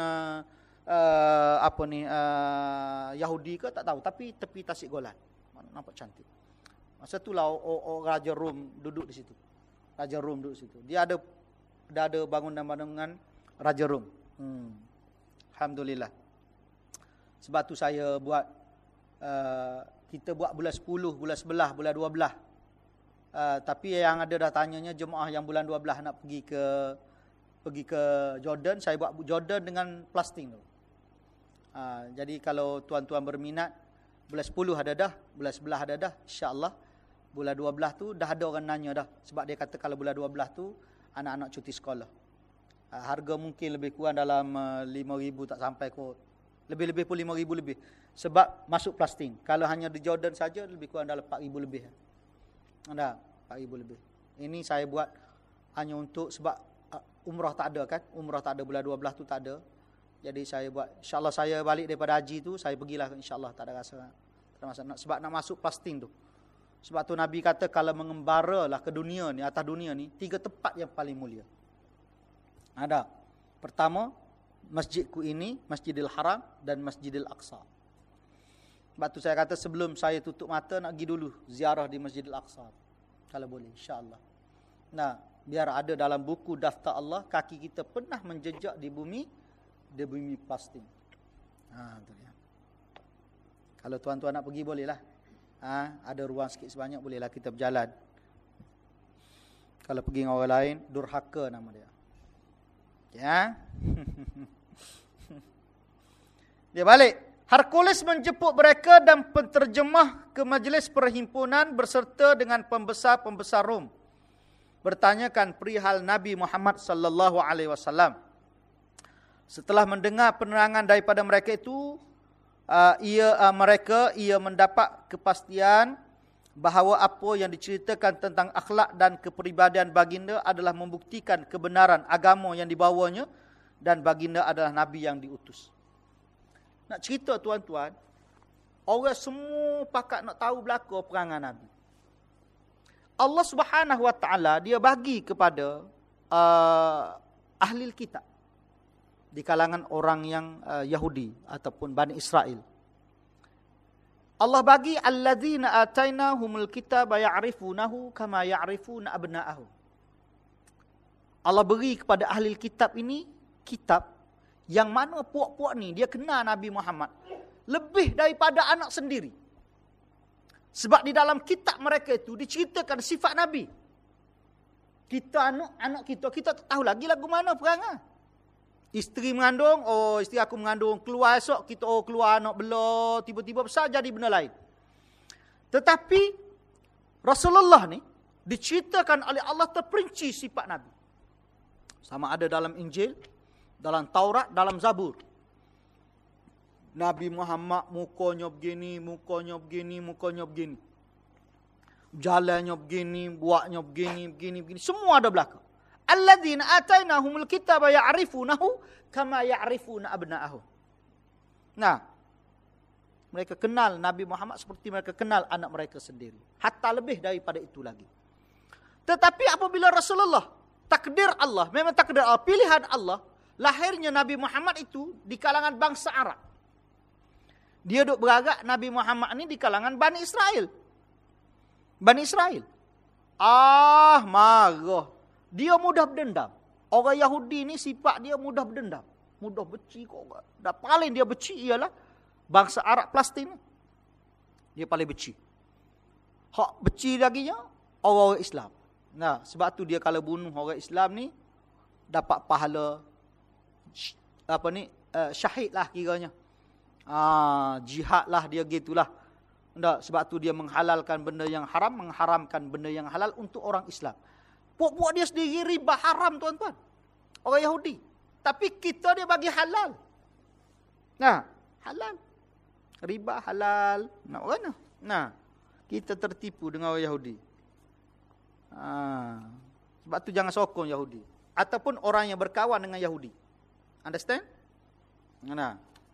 Yahudi ke tak tahu, tapi tepi Tasik Golan. Nampak cantik. Masa itulah Raja Rom duduk di situ. Raja Rom duduk di situ. Dia ada bangunan-bangunan Raja Rom. Alhamdulillah. Sebab tu saya buat kita buat bulan 10, bulan 11, bulan 12. Tapi yang ada dah tanyanya jemaah yang bulan 12 nak pergi ke Jordan, saya buat Jordan dengan Palestin tu. Jadi kalau tuan-tuan berminat, bulan 10 ada dah, bulan 11 ada dah, insya-Allah. Bulan 12 tu dah ada orang nanya dah, sebab dia kata kalau bulan 12 tu anak-anak cuti sekolah. Harga mungkin lebih kurang dalam 5,000 tak sampai kot. Lebih-lebih pun 5,000 lebih. Sebab masuk Palestin. Kalau hanya di Jordan saja lebih kurang dalam 4,000 lebih. Ada 4,000 lebih. Ini saya buat hanya untuk sebab umrah tak ada kan? Umrah tak ada, bulan 12 tu tak ada. Jadi saya buat, insyaAllah saya balik daripada haji tu, saya pergilah insyaAllah, tak ada rasa. Tak ada masalah. Sebab nak masuk fasting tu. Sebab tu Nabi kata kalau mengembara lah ke dunia ni, atas dunia ni, 3 tempat yang paling mulia. Ada. Pertama, masjidku ini, Masjidil Haram dan Masjidil Aqsa. Sebab tu saya kata sebelum saya tutup mata, nak pergi dulu ziarah di Masjidil Aqsa. Kalau boleh, insyaAllah. Nah, biar ada dalam buku daftar Allah, kaki kita pernah menjejak di bumi fasting. Tu dia. Kalau tuan-tuan nak pergi bolehlah. Ada ruang sikit sebanyak bolehlah kita berjalan. Kalau pergi dengan orang lain, durhaka nama dia. Ya. Dia balik. Hercules menjemput mereka dan penterjemah ke majlis perhimpunan berserta dengan pembesar-pembesar Rom. Bertanyakan perihal Nabi Muhammad sallallahu alaihi wasallam. Setelah mendengar penerangan daripada mereka itu, ia mendapat kepastian bahawa apa yang diceritakan tentang akhlak dan kepribadian baginda adalah membuktikan kebenaran agama yang dibawanya dan baginda adalah Nabi yang diutus. Nak cerita tuan-tuan, orang semua pakat nak tahu belaka perangan Nabi. Allah Subhanahu Wa Taala dia bagi kepada ahli kitab di kalangan orang yang Yahudi ataupun Bani Israel. Allah bagi alladzina atainahumul kitaba ya'rifunahu kama ya'rifuna abna'ahum. Allah beri kepada ahli kitab ini kitab yang mana puak-puak ni dia kenal Nabi Muhammad lebih daripada anak sendiri. Sebab di dalam kitab mereka itu diceritakan sifat Nabi. Kita anak kita tak tahu lagi lagu mana perangai. Isteri mengandung, isteri aku mengandung, keluar esok, kita keluar anak bela, tiba-tiba besar jadi benda lain. Tetapi Rasulullah ni diceritakan oleh Allah terperinci sifat Nabi. Sama ada dalam Injil, dalam Taurat, dalam Zabur. Nabi Muhammad mukanya begini, mukanya begini, mukanya begini. Jalannya begini, buatnya begini. Semua ada belakang. Alladzina atainahumul kitaba ya'rifunahu kama ya'rifuna abna'ahum. Nah, mereka kenal Nabi Muhammad seperti mereka kenal anak mereka sendiri. Hatta lebih daripada itu lagi. Tetapi apabila Rasulullah, takdir Allah, memang takdir Allah, pilihan Allah, lahirnya Nabi Muhammad itu di kalangan bangsa Arab. Dia duk beragak Nabi Muhammad ini di kalangan Bani Israel. Bani Israel. Marah. Dia mudah berdendam. Orang Yahudi ni sifat dia mudah berdendam. Mudah benci kok. Dan paling dia benci ialah bangsa Arab Palestin. Dia paling benci. Hak benci laginya orang Islam. Nah, sebab tu dia kalau bunuh orang Islam ni dapat pahala syahid lah kiranya. Jihad lah dia gitulah. Sebab tu dia menghalalkan benda yang haram, mengharamkan benda yang halal untuk orang Islam. Puak-puak dia sendiri riba haram tuan-tuan. Orang Yahudi. Tapi kita dia bagi halal. Nah, halal. Riba halal. Nak mana? Nah, kita tertipu dengan orang Yahudi. Sebab tu jangan sokong Yahudi. Ataupun orang yang berkawan dengan Yahudi. Understand? Nah.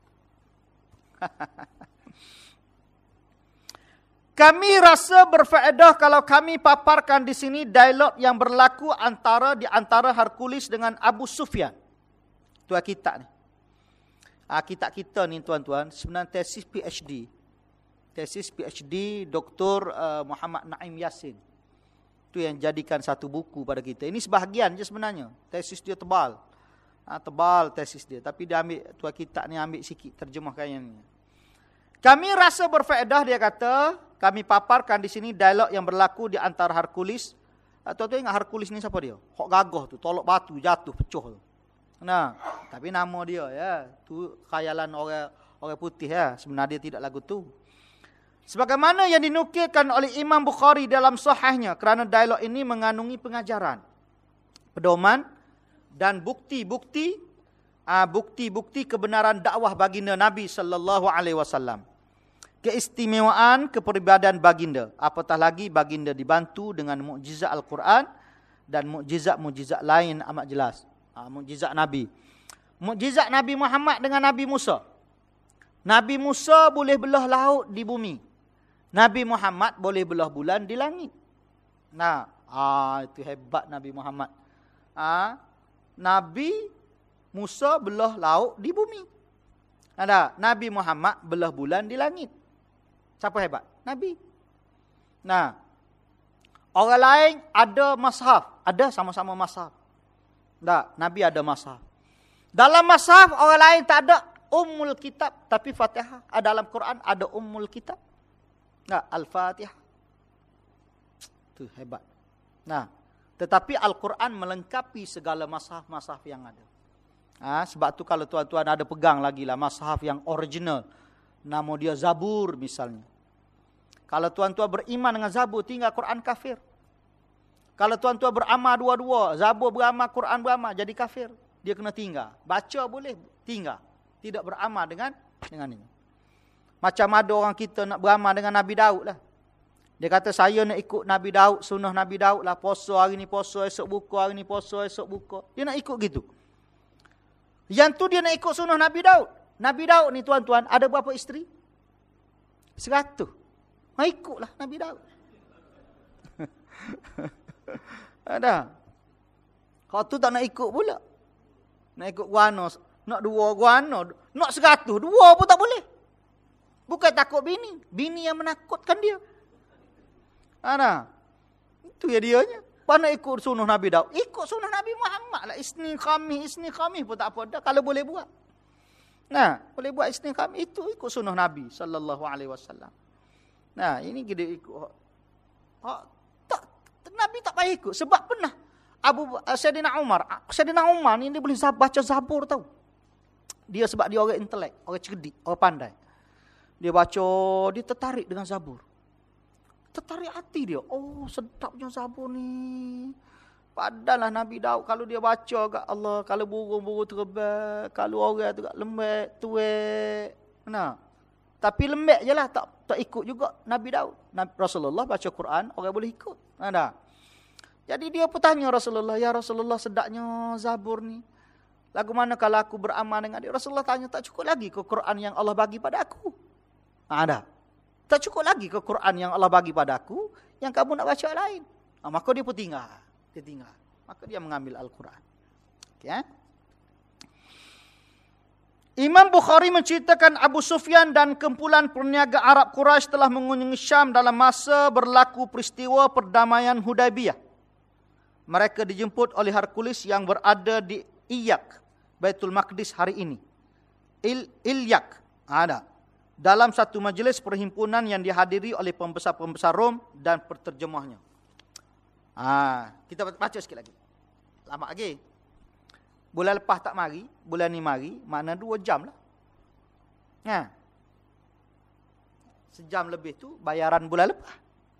Kami rasa berfaedah kalau kami paparkan di sini dialog yang berlaku di antara Hercules dengan Abu Sufyan. Tuan kita ni. Kitab kita ni tuan-tuan sebenarnya tesis PhD. Tesis PhD Dr. Muhammad Naim Yassin. Itu yang jadikan satu buku pada kita. Ini sebahagian je sebenarnya. Tesis dia tebal. Tebal tesis dia. Tapi dia ambil tuan kita ni ambil sikit terjemahkan yang ni. Kami rasa berfaedah dia kata, kami paparkan di sini dialog yang berlaku di antara Hercules. Tuan-tuan ingat Hercules ni siapa dia? Hok gagah tu, tolok batu jatuh pecah tu. Nah, tapi nama dia ya, tu khayalan orang putih ya, sebenarnya dia tidak lagu tu. Sebagaimana yang dinukilkan oleh Imam Bukhari dalam sahihnya, kerana dialog ini mengandungi pengajaran, pedoman dan bukti-bukti kebenaran dakwah baginda Nabi sallallahu alaihi wasallam. Keistimewaan kepribadian baginda, apatah lagi baginda dibantu dengan mukjizat Al-Quran dan mukjizat-mukjizat lain amat jelas. Mukjizat Nabi. Mukjizat Nabi Muhammad dengan Nabi Musa. Nabi Musa boleh belah laut di bumi. Nabi Muhammad boleh belah bulan di langit. Nah, itu hebat Nabi Muhammad. Nabi Musa belah laut di bumi. Ada Nabi Muhammad belah bulan di langit. Siapa hebat? Nabi. Nah, orang lain ada mashaf, ada sama-sama mashaf. Tak, Nabi ada mashaf. Dalam mashaf orang lain tak ada ummul kitab, tapi Fatihah. Dalam Quran ada ummul kitab. Nah, Al-Fatihah. Itu hebat. Nah, tetapi Al-Quran melengkapi segala mashaf-mashaf yang ada. Sebab tu kalau tuan-tuan ada pegang lagi lah mashaf yang original. Nama dia Zabur misalnya. Kalau tuan-tuan beriman dengan Zabur, tinggal Quran kafir. Kalau tuan-tuan beramal dua-dua, Zabur beramal, Quran beramal, jadi kafir. Dia kena tinggal. Baca boleh, tinggal. Tidak beramal dengan ini. Macam ada orang kita nak beramal dengan Nabi Daud lah. Dia kata saya nak ikut Nabi Daud, sunnah Nabi Daud lah. Puasa hari ni puasa, esok buka, hari ni puasa, esok buka. Dia nak ikut gitu. Yang tu dia nak ikut sunnah Nabi Daud. Nabi Daud ni tuan-tuan, ada berapa isteri? 100. Ikutlah Nabi Daud. Ada. Kalau tu tak nak ikut pula. Nak ikut guano, nak 2 guano, nak 100, 2 pun tak boleh. Bukan takut bini, bini yang menakutkan dia. Ada. Itu ya dianya. Mana ikut sunnah Nabi Daud? Ikut sunnah Nabi Muhammad lah. Isnin Khamis pun tak apa dah kalau boleh buat. Nah, boleh buat Isnin Khamis itu ikut sunnah Nabi sallallahu alaihi wasallam. Nah, ini kita ikut. Nabi tak payah ikut sebab pernah Sayyidina Umar ni dia boleh baca Zabur tahu. Dia sebab dia orang intelek, orang cerdik, orang pandai. Dia baca, dia tertarik dengan Zabur. Tertarik hati dia. Oh, sedapnya Zabur ni. Padahal Nabi Daud kalau dia baca kat Allah, kalau burung-burung terbang, kalau orang tu kat lembek, tuek. Nah. Tapi lembek je lah, tak ikut juga Nabi Daud. Rasulullah baca Quran, orang boleh ikut. Ada. Jadi dia pun tanya Rasulullah, ya Rasulullah sedaknya Zabur ni. Lagu mana kalau aku beramal dengan dia? Rasulullah tanya, tak cukup lagi ke Quran yang Allah bagi pada aku? Ada. Tak cukup lagi ke Quran yang Allah bagi pada aku, yang kamu nak baca lain? Maka dia pun tinggal. Dia tinggal. Maka dia mengambil Al-Quran. Okay, Imam Bukhari menceritakan Abu Sufyan dan kumpulan perniaga Arab Quraisy telah mengunjungi Syam dalam masa berlaku peristiwa perdamaian Hudaybiyah. Mereka dijemput oleh Hercules yang berada di Iyak, Baitul Maqdis hari ini. Ilyak ada. Dalam satu majlis perhimpunan yang dihadiri oleh pembesar-pembesar Rom dan penterjemahnya. Kita baca sikit lagi. Lama lagi. Bulan lepas tak mari, bulan ni mari, makna 2 jam lah. Sejam lebih tu bayaran bulan lepas.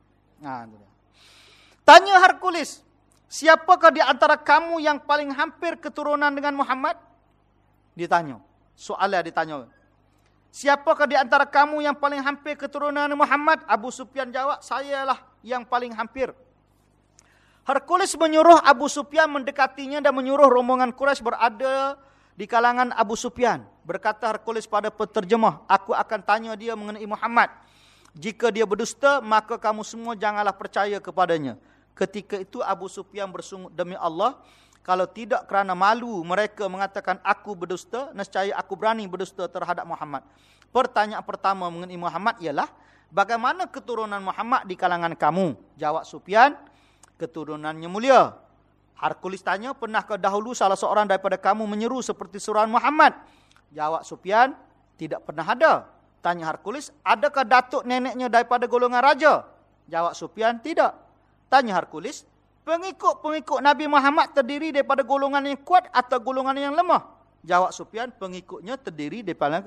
Tanya Hercules, siapakah di antara kamu yang paling hampir keturunan dengan Muhammad? Dia tanya. Soalan dia tanya. Siapakah di antara kamu yang paling hampir keturunan dengan Muhammad? Abu Sufyan jawab, sayalah yang paling hampir. Hercules menyuruh Abu Sufyan mendekatinya dan menyuruh rombongan Quraisy berada di kalangan Abu Sufyan. Berkata Hercules pada penterjemah, aku akan tanya dia mengenai Muhammad. Jika dia berdusta, maka kamu semua janganlah percaya kepadanya. Ketika itu Abu Sufyan bersungguh, demi Allah, kalau tidak kerana malu mereka mengatakan aku berdusta, nescaya aku berani berdusta terhadap Muhammad. Pertanyaan pertama mengenai Muhammad ialah, bagaimana keturunan Muhammad di kalangan kamu? Jawab Sufyan, keturunannya mulia. Hercules tanya, pernahkah dahulu salah seorang daripada kamu menyeru seperti suruhan Muhammad? Jawab Sufyan, tidak pernah ada. Tanya Hercules, adakah datuk neneknya daripada golongan raja? Jawab Sufyan, tidak. Tanya Hercules, pengikut-pengikut Nabi Muhammad terdiri daripada golongan yang kuat atau golongan yang lemah? Jawab Sufyan, pengikutnya terdiri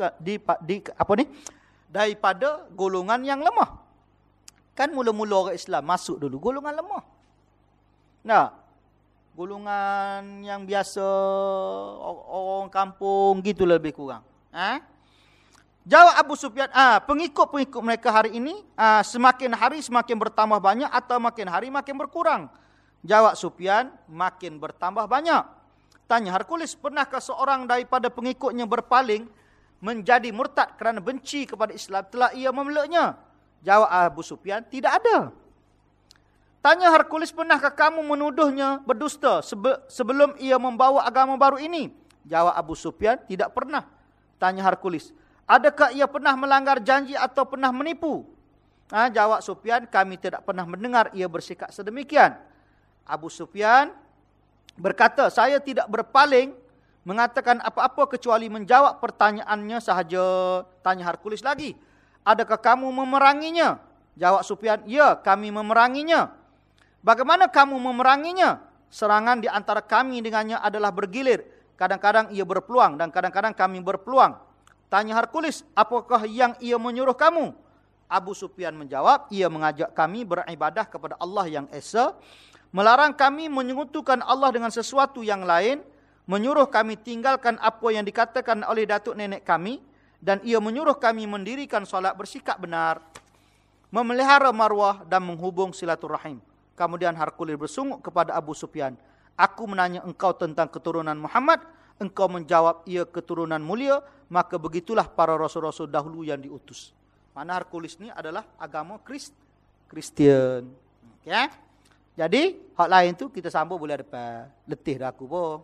daripada golongan yang lemah. Kan mula-mula orang Islam masuk dulu golongan lemah. Nah, golongan yang biasa orang kampung gitu lebih kurang. Jawab Abu Sufyan, pengikut-pengikut mereka hari ini semakin hari semakin bertambah banyak atau makin hari makin berkurang? Jawab Sufyan, makin bertambah banyak. Tanya Hercules, pernahkah seorang daripada pengikutnya berpaling menjadi murtad kerana benci kepada Islam telah ia memeluknya? Jawab Abu Sufyan, tidak ada. Tanya Hercules, pernahkah kamu menuduhnya berdusta sebelum ia membawa agama baru ini? Jawab Abu Sufyan, tidak pernah. Tanya Hercules, adakah ia pernah melanggar janji atau pernah menipu? Jawab Sufyan, kami tidak pernah mendengar ia bersikap sedemikian. Abu Sufyan berkata, saya tidak berpaling mengatakan apa-apa kecuali menjawab pertanyaannya sahaja. Tanya Hercules lagi, adakah kamu memeranginya? Jawab Sufyan, ya, kami memeranginya. Bagaimana kamu memeranginya? Serangan di antara kami dengannya adalah bergilir. Kadang-kadang ia berpeluang dan kadang-kadang kami berpeluang. Tanya Hercules, apakah yang ia menyuruh kamu? Abu Sufyan menjawab, ia mengajak kami beribadah kepada Allah yang Esa, melarang kami menyekutukan Allah dengan sesuatu yang lain, menyuruh kami tinggalkan apa yang dikatakan oleh datuk nenek kami, dan ia menyuruh kami mendirikan solat bersikap benar, memelihara marwah dan menghubung silaturahim. Kemudian Hercules bersungguh kepada Abu Sufyan, aku menanya engkau tentang keturunan Muhammad, engkau menjawab ia keturunan mulia, maka begitulah para rasul-rasul dahulu yang diutus. Mana Hercules ni adalah agama Kristian. Okay? Jadi, hak lain tu kita sambung boleh depan. Letih dah aku pun.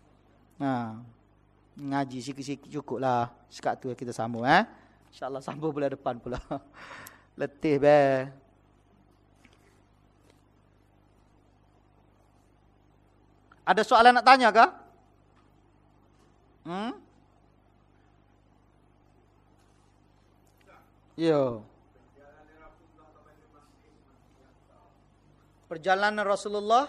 Ngaji sikit-sikit cukup lah. Sekat tu kita sambung. InsyaAllah sambung boleh depan pula. Letih be. Ada soalan nak tanya ke? Yo. Perjalanan Rasulullah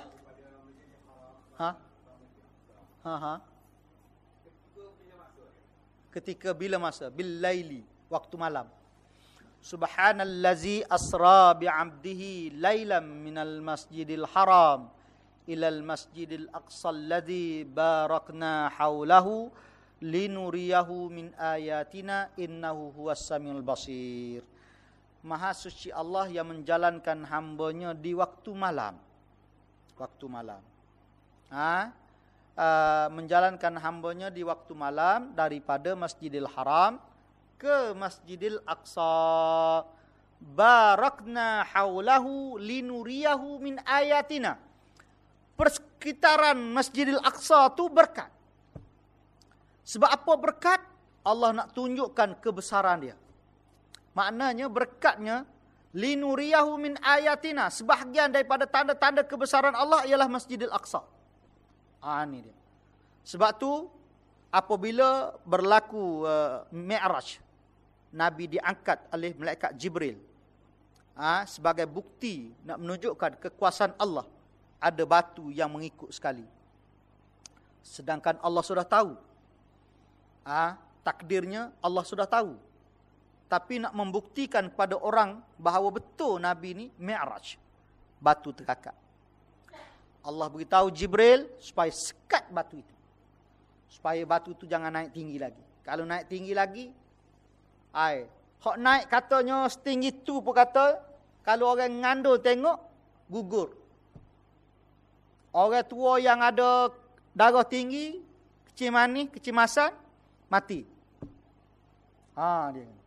ketika bila masa? Bil laili, waktu malam. Subhanallazi asra bi'abdihi lailam minal masjidil haram ilal masjidil aqsa alladzi barakna haulahu linuriyahu min ayatina innahu huwas samiul basir. Maha suci Allah yang menjalankan hamba-Nya di waktu malam. Waktu malam. Menjalankan hamba-Nya di waktu malam daripada Masjidil Haram ke Masjidil Aqsa. Barakna haulahu linuriyahu min ayatina. Persekitaran Masjidil Aqsa tu berkat. Sebab apa berkat? Allah nak tunjukkan kebesaran dia. Maknanya berkatnya linuriyahu min ayatina, sebahagian daripada tanda-tanda kebesaran Allah ialah Masjidil Aqsa. Ini dia. Sebab tu apabila berlaku Mi'raj, Nabi diangkat oleh malaikat Jibril sebagai bukti nak menunjukkan kekuasaan Allah, ada batu yang mengikut sekali. Sedangkan Allah sudah tahu. Takdirnya Allah sudah tahu. Tapi nak membuktikan kepada orang bahawa betul Nabi ni Mi'raj, batu terkakak. Allah beritahu Jibril supaya sekat batu itu. Supaya batu itu jangan naik tinggi lagi. Kalau naik tinggi lagi, hak naik katanya setinggi tu pun kata, kalau orang ngandul tengok, gugur. Orang tua yang ada darah tinggi, kecil manis, kecemasan, mati. Dia.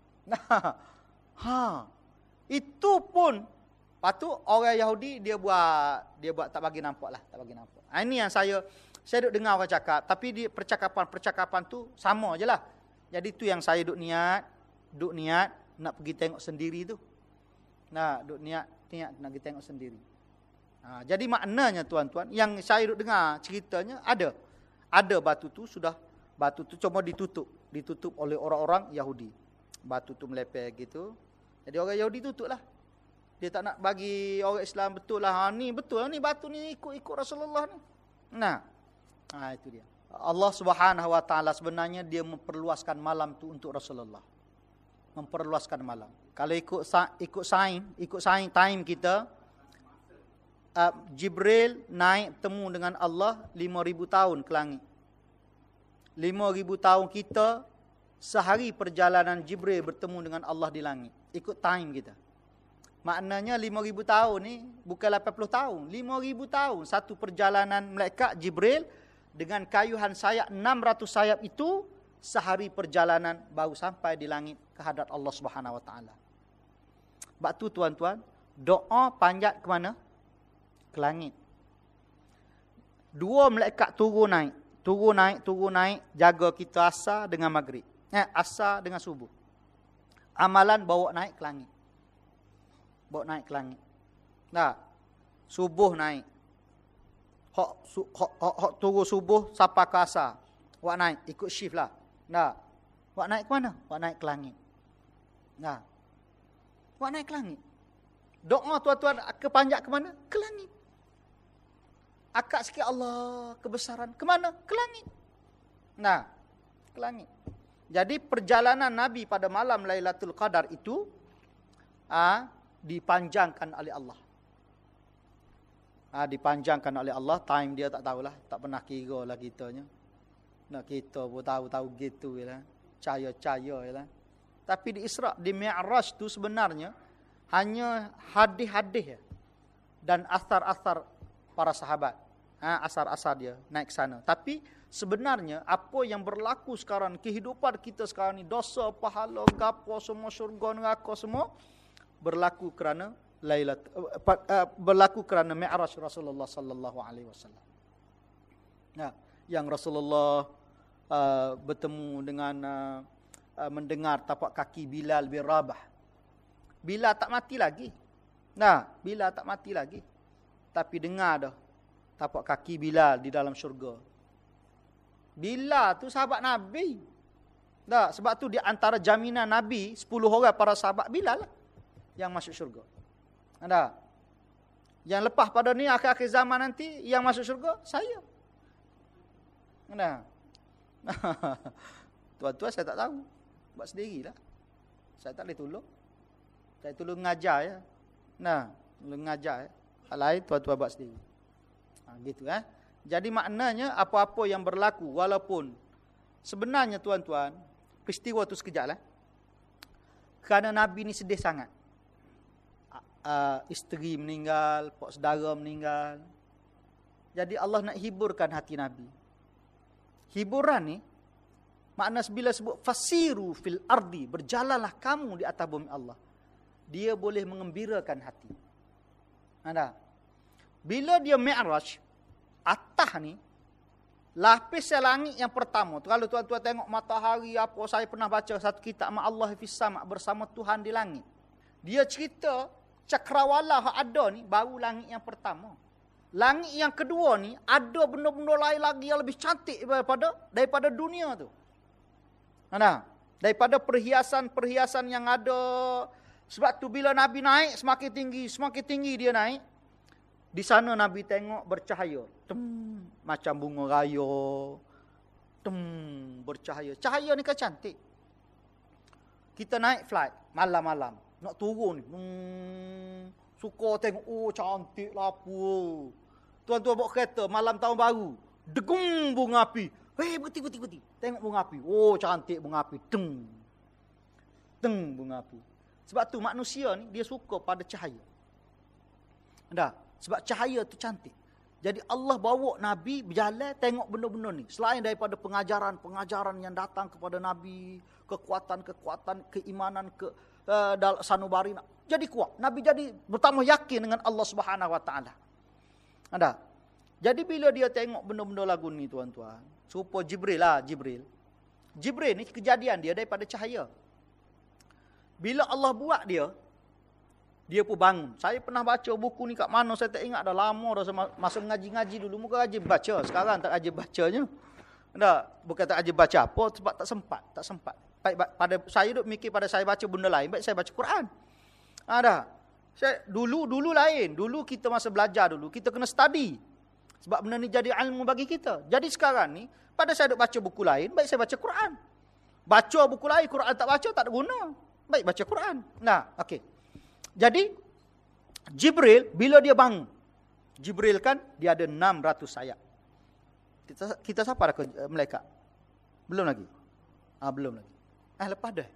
Itu pun patut orang Yahudi dia buat tak bagi nampak lah, tak bagi nampak. Ini yang saya duk dengar orang cakap, tapi di percakapan tu sama je lah. Jadi tu yang saya duk niat nak pergi tengok sendiri tu. Duk niat nak pergi tengok sendiri. Jadi maknanya tuan-tuan, yang saya duk dengar ceritanya ada batu tu cuma ditutup oleh orang-orang Yahudi. Batu tu melepeh gitu. Jadi orang Yahudi tutup lah. Dia tak nak bagi orang Islam betul lah. Ni betul lah ni batu ni ikut Rasulullah ni. Itu dia. Allah Subhanahu Wa Taala sebenarnya dia memperluaskan malam tu untuk Rasulullah. Memperluaskan malam. Kalau ikut sains time kita, Jibril naik temu dengan Allah 5,000 tahun ke langit. 5,000 tahun kita, sehari perjalanan Jibril bertemu dengan Allah di langit. Ikut time kita. Maknanya 5,000 tahun ni bukan 80 tahun. 5,000 tahun. Satu perjalanan malaikat Jibril dengan kayuhan sayap 600 sayap itu, sehari perjalanan baru sampai di langit ke hadrat Allah Subhanahu Wa Taala. Sebab tu tuan-tuan, doa panjat ke mana? Ke langit. 2 malaikat turun naik, jaga kita asar dengan maghrib. Asar dengan subuh. Amalan bawa naik ke langit. Nah, subuh naik. Hok turun subuh sampai ke asar. Wak naik, ikut shift lah. Nah, wak naik ke mana? Wak naik ke langit. Nah, wak naik ke langit. Doa tuan-tuan kepanjat ke mana? Ke langit. Akak sikit Allah kebesaran. Ke mana? Ke langit. Nah, ke langit. Jadi perjalanan Nabi pada malam Lailatul Qadar itu dipanjangkan oleh Allah. Dipanjangkan oleh Allah. Time dia tak tahulah. Tak pernah kira lah kitanya. Nak kita pun tahu-tahu gitu lah. Caya-caya lah. Tapi di Isra, di Mi'raj tu sebenarnya hanya hadis-hadis dan asar-asar para sahabat. Asar-asar dia naik ke sana. Tapi sebenarnya apa yang berlaku sekarang, kehidupan kita sekarang ni, dosa, pahala, gapo semua, syurga, neraka semua berlaku kerana berlaku kerana Mi'raj Rasulullah sallallahu alaihi wasallam. Nah, yang Rasulullah bertemu dengan mendengar tapak kaki Bilal bin Rabah. Bilal tak mati lagi. Nah, Bilal tak mati lagi. Tapi dengar dah tapak kaki Bilal di dalam syurga. Bilal tu sahabat Nabi. Dah, sebab tu di antara jaminan Nabi 10 orang para sahabat Bilal lah yang masuk syurga. Ada. Yang lepas pada ni akhir-akhir zaman nanti yang masuk syurga saya. Ada. Tuan-tuan saya tak tahu. Buat sendirilah. Saya tak boleh tolong. Saya tolong ngajar ya. Nah, tolong ngajar ya. Hal lain tuan-tuan buat sendiri. Gitu Jadi maknanya apa-apa yang berlaku, walaupun sebenarnya tuan-tuan, peristiwa tu sekejap lah. Kerana Nabi ni sedih sangat. Isteri meninggal, pak saudara meninggal. Jadi Allah nak hiburkan hati Nabi. Hiburan ni makna bila sebut fasiru fil ardi, berjalanlah kamu di atas bumi Allah. Dia boleh mengembirakan hati. Ada. Bila dia Mi'raj, atas ni lapis langit yang pertama. Kalau tuan-tuan tengok matahari apa, saya pernah baca satu kitab Allah fis sama, bersama Tuhan di langit. Dia cerita cakrawala ada ni baru langit yang pertama. Langit yang kedua ni ada benda-benda lain lagi yang lebih cantik daripada dunia tu. Ada. Daripada perhiasan-perhiasan yang ada. Sebab tu bila Nabi naik semakin tinggi dia naik. Di sana Nabi tengok bercahaya. Macam bunga raya. Bercahaya. Cahaya ni kan cantik. Kita naik flight malam-malam. Nak turun ni. Suka tengok. Oh cantik lah apa. Tuan-tuan bawa kereta malam tahun baru. Degung bunga api. Berhenti. Tengok bunga api. Oh cantik bunga api. Bunga api. Sebab tu manusia ni dia suka pada cahaya. Dah. Sebab cahaya tu cantik. Jadi Allah bawa Nabi berjalan tengok benda-benda ni. Selain daripada pengajaran yang datang kepada Nabi. Kekuatan, keimanan, sanubari. Jadi kuat. Nabi jadi bertambah yakin dengan Allah Subhanahu Wa Taala. Ada. Jadi bila dia tengok benda-benda lagu ni tuan-tuan. Serupa Jibril. Jibril ni kejadian dia daripada cahaya. Bila Allah buat dia pun bangun. Saya pernah baca buku ni kat mana saya tak ingat dah lama dah masa mengaji-ngaji dulu. Muka rajin baca. Sekarang tak rajin bacanya. Bukan tak rajin baca apa sebab tak sempat. Baik pada saya duk mikir pada saya baca benda lain, baik saya baca Quran. Dulu lain. Dulu kita masa belajar dulu kita kena study. Sebab benda ni jadi ilmu bagi kita. Jadi sekarang ni pada saya duk baca buku lain, baik saya baca Quran. Baca buku lain, Quran tak baca tak ada guna. Baik baca Quran. Okey. Jadi Jibril bila dia bangun, Jibril kan dia ada 600 sayap. Kita siapa dah ke malaikat? Belum lagi. Belum lagi. Lepas dah.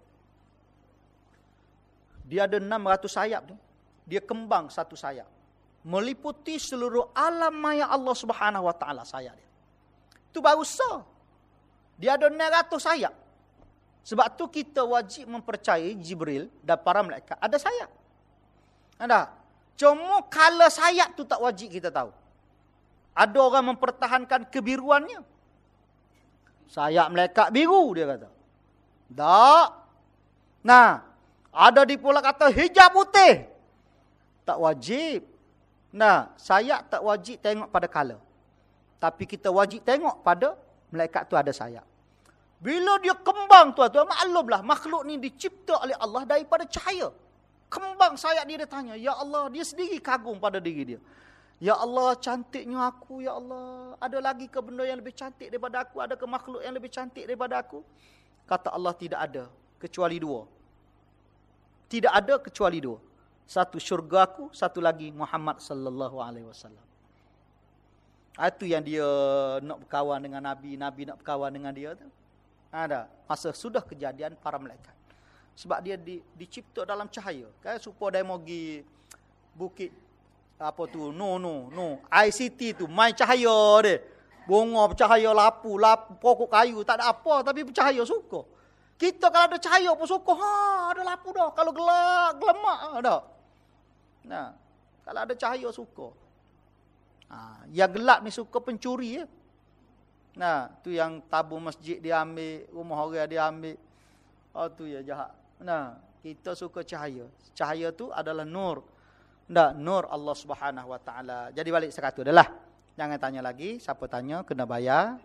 Dia ada 600 sayap ni. Dia kembang satu sayap. Meliputi seluruh alam maya Allah Subhanahu Wa Taala sayap dia. Tu baru sah. Dia ada 900 sayap. Sebab tu kita wajib mempercayai Jibril dan para malaikat ada sayap. Ada. Cuma kala sayap tu tak wajib kita tahu. Ada orang mempertahankan kebiruannya. Sayap malaikat biru dia kata. Tak. Nah, ada di pula kata hijab putih. Tak wajib. Nah, sayap tak wajib tengok pada kala. Tapi kita wajib tengok pada malaikat tu ada sayap. Bila dia kembang tuan-tuan, maklumlah makhluk ni dicipta oleh Allah daripada cahaya. Kembang sayap dia tanya, ya Allah, dia sendiri kagum pada diri dia. Ya Allah, cantiknya aku, ya Allah. Ada lagi ke benda yang lebih cantik daripada aku? Ada ke makhluk yang lebih cantik daripada aku? Kata Allah, tidak ada kecuali dua. Tidak ada kecuali dua. Satu syurga aku, satu lagi Muhammad sallallahu alaihi wasallam. Itu yang dia nak berkawan dengan Nabi, Nabi nak berkawan dengan dia tu. Ada masa sudah kejadian para malaikat. Sebab dia dicipta dalam cahaya. Kan supaya dia mau pergi bukit apa tu? No. ICT tu main cahaya dia. Bunga bercahaya lapu, pokok kayu tak ada apa tapi bercahaya suka. Kita kalau ada cahaya pun suka. Ada lapu dah. Kalau gelemak ada. Nah, kalau ada cahaya suka. Yang gelap ni suka pencuri ya. Nah, tu yang tabung masjid dia ambil, rumah orang dia ambil. Tu ya jahat. Nah, kita suka cahaya. Cahaya tu adalah nur. Nur Allah Subhanahu Wa Taala. Jadi balik sekatu dah lah. Jangan tanya lagi, siapa tanya kena bayar.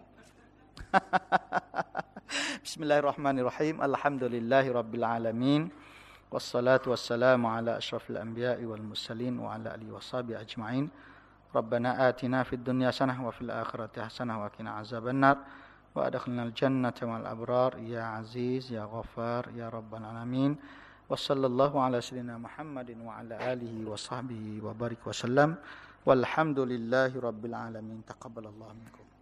Bismillahirrahmanirrahim. Alhamdulillahirabbil alamin. Wassalatu wassalamu ala asyrafil anbiya'i wal mursalin wa ala alihi washabihi ajma'in. ربنا آتنا في الدنيا حسنة وفي الآخرة حسنة وقنا عذاب النار وأدخلنا الجنة مع الأبرار يا عزيز يا غفار يا رب العالمين وصلى الله على سيدنا محمد وعلى آله وصحبه وبارك وسلم والحمد لله رب العالمين تقبل الله منكم.